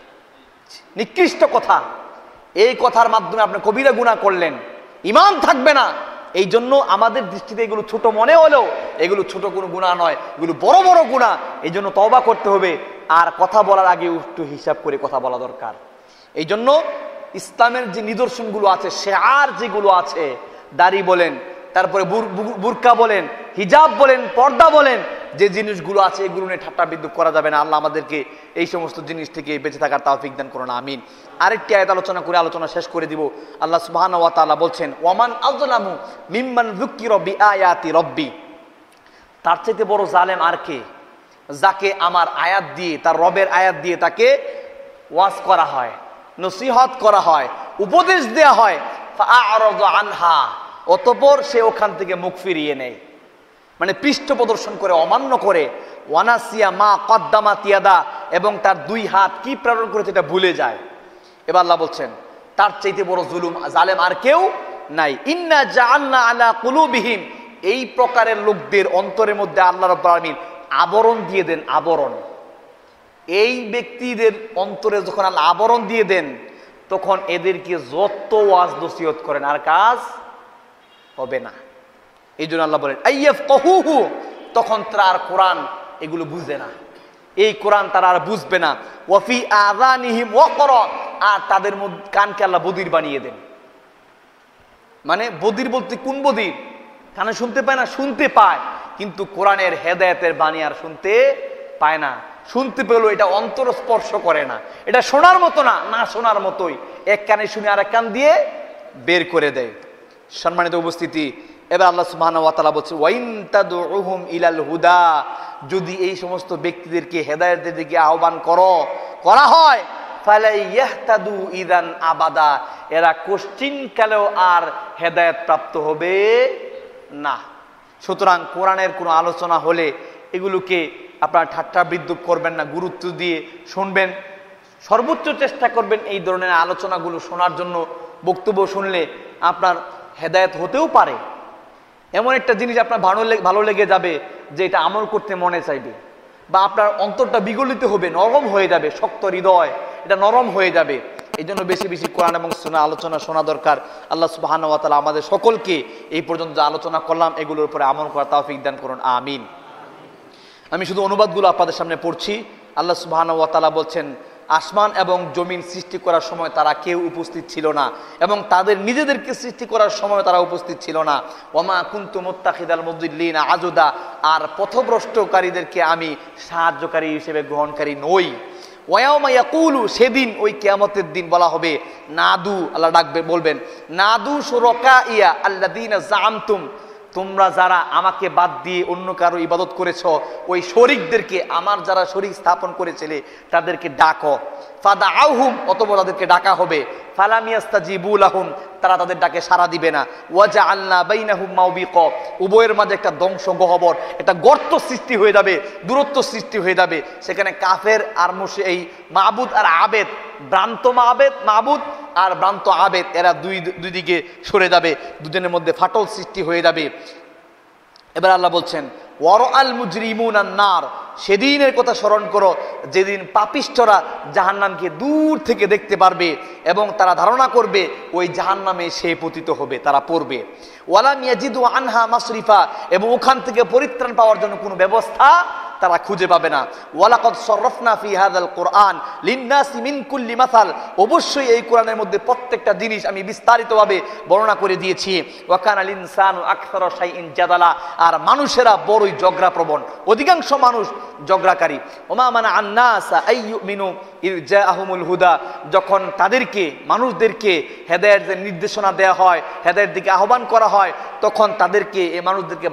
নিকৃষ্ট কথা। এই কথার মাধ্যমে আপনি কবিরা গুনাহ করলেন, ঈমান থাকবে না। এই জন্য আমাদের দৃষ্টিতে এগুলো ছোট মনে হলেও এগুলো ছোট কোনো গুনাহ নয়, এগুলো বড় বড় গুনাহ। এই জন্য তওবা করতে হবে, আর কথা বলার আগে একটু হিসাব করে কথা বলা দরকার। এই জন্য ইসলামের যে নিদর্শনগুলো আছে, শেআর যেগুলো আছে, দাড়ি বলেন, তারপরে বুরকা বলেন, হিজাব বলেন, পর্দা বলেন, যে জিনিসগুলো আছে এগুলো নিয়ে ঠাট্টা বিদ্রুপ করা যাবে না। আল্লাহ আমাদেরকে এই সমস্ত জিনিস থেকে বেঁচে থাকার তৌফিক দান করুন, আমিন। আরেকটি আয়াত আলোচনা করে আলোচনা শেষ করে দিব। আল্লাহ সুবহানাহু ওয়া তাআলা বলছেন, ওয়ামান আযলামু মিম্মান যুক্কিরা বিআয়াতি রাব্বি, তার চাইতে বড় জালেম আর কে? যাকে আমার আয়াত দিয়ে, তার রবের আয়াত দিয়ে তাকে ওয়াজ করা হয়, নসিহত করা হয়, উপদেশ দেয়া হয়, ফাআরাযা আনহা, অতঃপর সে ওখান থেকে মুখ ফিরিয়ে নেয়, মানে পৃষ্ঠ প্রদর্শন করে, অমান্য করে, ওয়ানাসিয়া মা কদ্দামাত ইয়াদা, এবং তার দুই হাত কি প্রেরণ করেছে এটা ভুলে যায়। এবার আল্লাহ বলছেন তার চাইতে বড় জালেম আর কেউ নাই। ইন্না জাআলনা আলা কুলুবিহিম, এই প্রকারের লোকদের অন্তরের মধ্যে আল্লাহ রাব্বুল আলামিন আবরণ দিয়ে দেন। আবরণ, এই ব্যক্তিদের অন্তরে যখন আল্লাহ আবরণ দিয়ে দেন, তখন এদেরকে যত ওয়াজ নসিহত করেন আর কাজ হবে না। এই জন্য আল্লাহ বলেন আইয়াফকাহুহু, তখন তারা আর কোরআন এগুলো বুঝে না, এই কোরআন তারা আর বুঝবে না। ওয়াফি আযানিহিম ওয়াকরা, আর তাদের মধ্যে কানকে আল্লাহ বদির বানিয়ে দেন। মানে বদির বলতে কোন বদির? কানে শুনতে পায় না, শুনতে পায়, কিন্তু কোরআনের হেদায়েতের বাণী আর শুনতে পায় না। শুনতে পেলেও এটা অন্তর স্পর্শ করে না, এটা শোনার মতো না, না শোনার মতোই, এক কানে শুনে আর এক কান দিয়ে বের করে দেয়। সম্মানিত উপস্থিতি, এবার আল্লাহ সুবহানাহু ওয়া তাআলা বলছে ওয়াইন তাদউহুম ইলাল হুদা, যদি এই সমস্ত ব্যক্তিদেরকে হেদায়েতের দিকে আহ্বান করা হয়, ফালা ইয়াহতাদু ইদান আবাদা, এরা কোশ্চিনকালেও আর হেদায়েত প্রাপ্ত হবে না। সুতরাং কোরআনের কোনো আলোচনা হলে এগুলোকে আপনারা ঠাট্টা বিদ্রুপ করবেন না, গুরুত্ব দিয়ে শুনবেন, সর্বোচ্চ চেষ্টা করবেন এই ধরনের আলোচনাগুলো শোনার জন্য। বক্তব্য শুনলে আপনার হেদায়েত হতেও পারে, এমন একটা জিনিস আপনার ভালো লেগে যাবে যে এটা আমল করতে মনে চাইবে, বা আপনার অন্তরটা বিগলিত হবে, নরম হয়ে যাবে, শক্ত হৃদয় এটা নরম হয়ে যাবে। এই জন্য বেশি বেশি কোরআন এবং সুন্নাহ আলোচনা শোনা দরকার। আল্লাহ সুবহানাহু ওয়া তাআলা আমাদের সকলকে এই পর্যন্ত যে আলোচনা করলাম এগুলোর উপরে আমল করার তৌফিক দান করুন, আমিন। আমি শুধু অনুবাদগুলো আপনাদের সামনে পড়ছি। আল্লাহ সুবহানাহু ওয়া তাআলা বলছেন, আসমান এবং জমিন সৃষ্টি করার সময় তারা কেউ উপস্থিত ছিল না, এবং তাদের নিজেদেরকে সৃষ্টি করার সময় তারা উপস্থিত ছিল না। ওয়ামা কুনতু মুত্তাখিদাল মুদিল্লিনা আজুদা, আর পথভ্রষ্টকারীদেরকে আমি সাহায্যকারী হিসেবে গ্রহণকারী নই। ওয়ায়াউমা ইয়াকুলু, সেদিন ওই কিয়ামতের দিন বলা হবে, নাদু, আল্লাহ ডাকবে, বলবেন, নাদু শুরাকাইয়া আল্লাযীনা জাআমতুম, তোমরা যারা আমাকে বাদ দিয়ে অন্য কারো ইবাদত করেছো, ওই শরীকদেরকে, আমার যারা শরীক স্থাপন করেছিলে তাদেরকে ডাকো। ফাদাআউহুম, অতঃপর তাদেরকে ডাকা হবে। ফালাম ইয়াস্তাজিবু লাহুম, তারা তাদের ডাকে সাড়া দিবে না। ওয়াজআলনা বাইনাহুম মাওবিকা, উভয়ের মাঝে একটা ধ্বংস গহ্বর, একটা গর্ত সৃষ্টি হয়ে যাবে, দূরত্ব সৃষ্টি হয়ে যাবে। সেখানে কাফের আর এই মাবুদ আর আবেদ, ভ্রান্ত মাবুদ আর ভ্রান্ত আবেদ, এরা দুই দিকে সরে যাবে, দুজনের মধ্যে ফাটল সৃষ্টি হয়ে যাবে। এবার আল্লাহ বলছেন ওয়ারাআল মুজরিমুনা আন-নার, সেদিনের কথা স্মরণ করো যেদিন পাপিষ্ঠরা জাহান্নামকে দূর থেকে দেখতে পারবে এবং তারা ধারণা করবে ওই জাহান্নামে সে পতিত হবে, তারা পড়বে। ওয়ালাম ইয়াজিদু আনহা মাসরিফা, এবং ওখান থেকে পরিত্রাণ পাওয়ার জন্য কোনো ব্যবস্থা তারা খুঁজে পাবে না। ওয়ালাকাদ সররাফনা ফি হাযাল কুরআন লিন-নাসি মিন কুল্লি মাসাল, অবশ্যই এই কোরআনের মধ্যে প্রত্যেকটা জিনিস আমি বিস্তারিতভাবে বর্ণনা করে দিয়েছি। ওয়া কানাল ইনসানু আকসারা শাইইন জাদালা, আর মানুষেরা বড়ই ঝগড়াপ্রবণ, অধিকাংশ মানুষ ঝগড়াকারী। ওমা মানা আন-নাসা আইয়ুমিনু ইয জাআহুমুল হুদা, যখন তাদেরকে, মানুষদেরকে হেদায়েতের নির্দেশনা দেয়া হয়, হেদায়েতের দিকে আহ্বান করা হয়, তখন তাদেরকে, এই মানুষদেরকে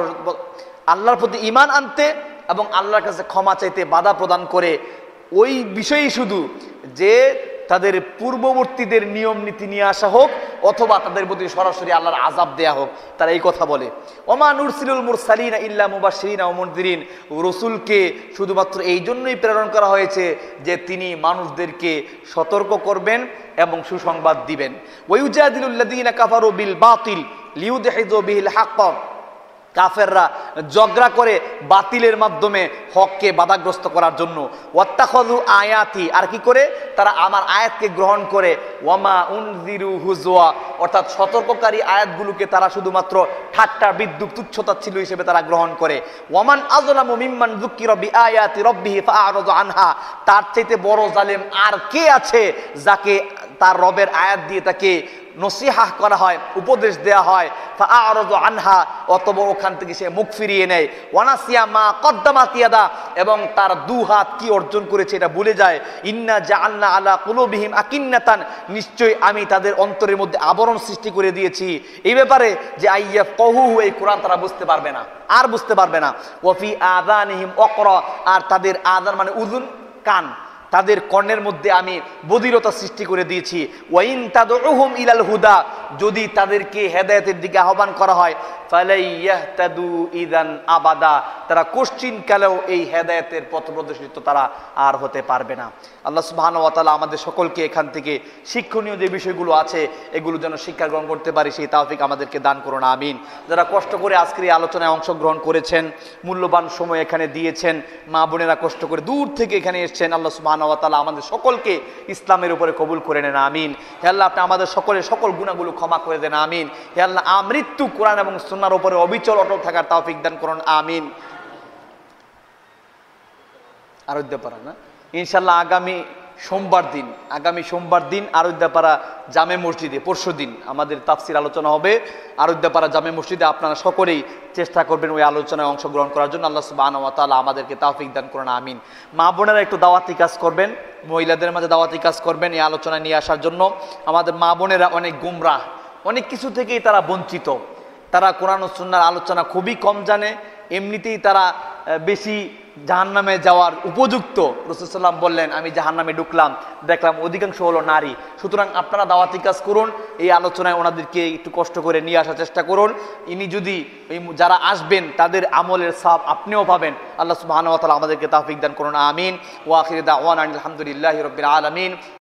আল্লাহর প্রতি ঈমান আনতে এবং আল্লাহর কাছে ক্ষমা চাইতে বাধা প্রদান করে। ওই বিষয়ই শুধু যে তাদের পূর্ববর্তীদের নিয়ম নীতি নিয়ে আসা হোক, অথবা তাদের প্রতি সরাসরি আল্লাহর আযাব দেয়া হোক, তারা এই কথা বলে। ওমা নুরসিলুল মুরসালিনা ইল্লা মুবাশশিরিনা ওয়া মুনযিরিন, রাসূলকে শুধুমাত্র এই জন্যই প্রেরণ করা হয়েছে যে তিনি মানুষদেরকে সতর্ক করবেন এবং সুসংবাদ দিবেন। ওয়া ইউজাদিলুল লাযীনা কাফারু বিল বাতিল লিইউদহিযু বিহিল হক, কাফেররা ঝগড়া করে বাতিলের মাধ্যমে হককে বাধাগ্রস্ত করার জন্য। ওয়াত্তাখাযু আয়াতি, আর কি করে, তারা আমার আয়াতকে গ্রহণ করে। ওয়ামা উনযিরু হুজওয়া, অর্থাৎ সতর্ককারী আয়াতগুলোকে তারা শুধুমাত্র ঠাট্টা বিদ্রুপ তুচ্ছতাচ্ছিল্য হিসেবে তারা গ্রহণ করে। ওয়ামান আযলামু মিম্মান যুক্কিরা বিআয়াতি রাব্বিহি ফাআরাযা আনহা, তার চাইতে বড় জালেম আর কে আছে যাকে তার রবের আয়াত দিয়ে তাকে নসিহাহ করা হয়, উপদেশ দেয়া হয়, ফাআরাযু আনহা, অতঃপর ওখান থেকে সে মুখ ফিরিয়ে নেয়, ওয়ানাসিয়া মা কদ্দামাত ইয়াদা, এবং তার দু হাত কি অর্জন করেছে এটা ভুলে যায়। ইন্না জাআলনা আলা কুলুবিহিম আকিন্নাতান, নিশ্চয়ই আমি তাদের অন্তরের মধ্যে আবরণ সৃষ্টি করে দিয়েছি এই ব্যাপারে যে আইয়াফকাহুহু, এই কোরআন তারা বুঝতে পারবে না, আর বুঝতে পারবে না। ওয়া ফি আযানিহিম ওয়াকরা, আর তাদের আযান মানে উযুন, কান, তাদের কর্ণের মধ্যে আমি বধিরতা সৃষ্টি করে দিয়েছি। ওয়াইন তাদউহুম ইলাল হুদা, যদি তাদেরকে হেদায়েতের দিকে আহ্বান করা হয়, ফালাইয়াহতাদু ইযান আবাদা, তারা কোশ্চিন কালেও এই হেদায়েতের পথ প্রদর্শিত তারা আর হতে পারবে না। আল্লাহ সুবহানাহু ওয়া তাআলা আমাদের সকলকে এখান থেকে শিক্ষণীয় যে বিষয়গুলো আছে এগুলো যেন শিক্ষা গ্রহণ করতে পারি সেই তৌফিক আমাদেরকে দান করুন, আমিন। যারা কষ্ট করে আজকের এই আলোচনায় অংশগ্রহণ করেছেন, মূল্যবান সময় এখানে দিয়েছেন, মা বোনেরা কষ্ট করে দূর থেকে এখানে এসেছেন, আল্লাহ সুবহানাহু ওয়া তাআলা আমাদের সকলকে ইসলামের উপরে কবুল করে নেন, আমিন। হে আল্লাহ, আপনি আমাদের সকলের সকল গুনাহগুলো ক্ষমা করে দেন, আমিন। হে আল্লাহ, আমৃত্যু কোরআন এবং সুন্নাহর উপরে অবিচল অটল থাকার তৌফিক দান করুন, আমিন। আরোদ্যাপাড়া না, ইনশাল্লাহ আগামী সোমবার দিন আরোদ্যাপাড়া জামে মসজিদে, পরশু দিন আমাদের তাফসির আলোচনা হবে আরোদ্যাপাড়া জামে মসজিদে। আপনারা সকলেই চেষ্টা করবেন ওই আলোচনায় অংশগ্রহণ করার জন্য। আল্লাহ সুবহানাহু ওয়া তাআলা আমাদেরকে তৌফিক দান করুন, আমিন। মা বোনেরা একটু দাওয়াতি কাজ করবেন, মহিলাদের মাঝে দাওয়াতি কাজ করবেন এই আলোচনায় নিয়ে আসার জন্য। আমাদের মা বোনেরা অনেক গুমরাহ, অনেক কিছু থেকেই তারা বঞ্চিত, তারা কোরআন ও সুন্নাহর আলোচনা খুবই কম জানে, এমনিতেই তারা বেশি জাহান্নামে যাওয়ার উপযুক্ত। রাসূল সাল্লাল্লাহু আলাইহি ওয়াসাল্লাম বললেন, আমি জাহান্নামে ঢুকলাম, দেখলাম অধিকাংশ হলো নারী। সুতরাং আপনারা দাওয়াতি কাজ করুন, এই আলোচনায় ওনাদেরকে একটু কষ্ট করে নিয়ে আসার চেষ্টা করুন। ইনি যদি যারা আসবেন তাদের আমলের সওয়াব আপনিও পাবেন। আল্লাহ সুবহানাহু ওয়া তাআলা আমাদেরকে তৌফিক দান করুন, আমিন। ওয়া আখিরু দাওয়ানা আলহামদুলিল্লাহি রাব্বিল আলামিন।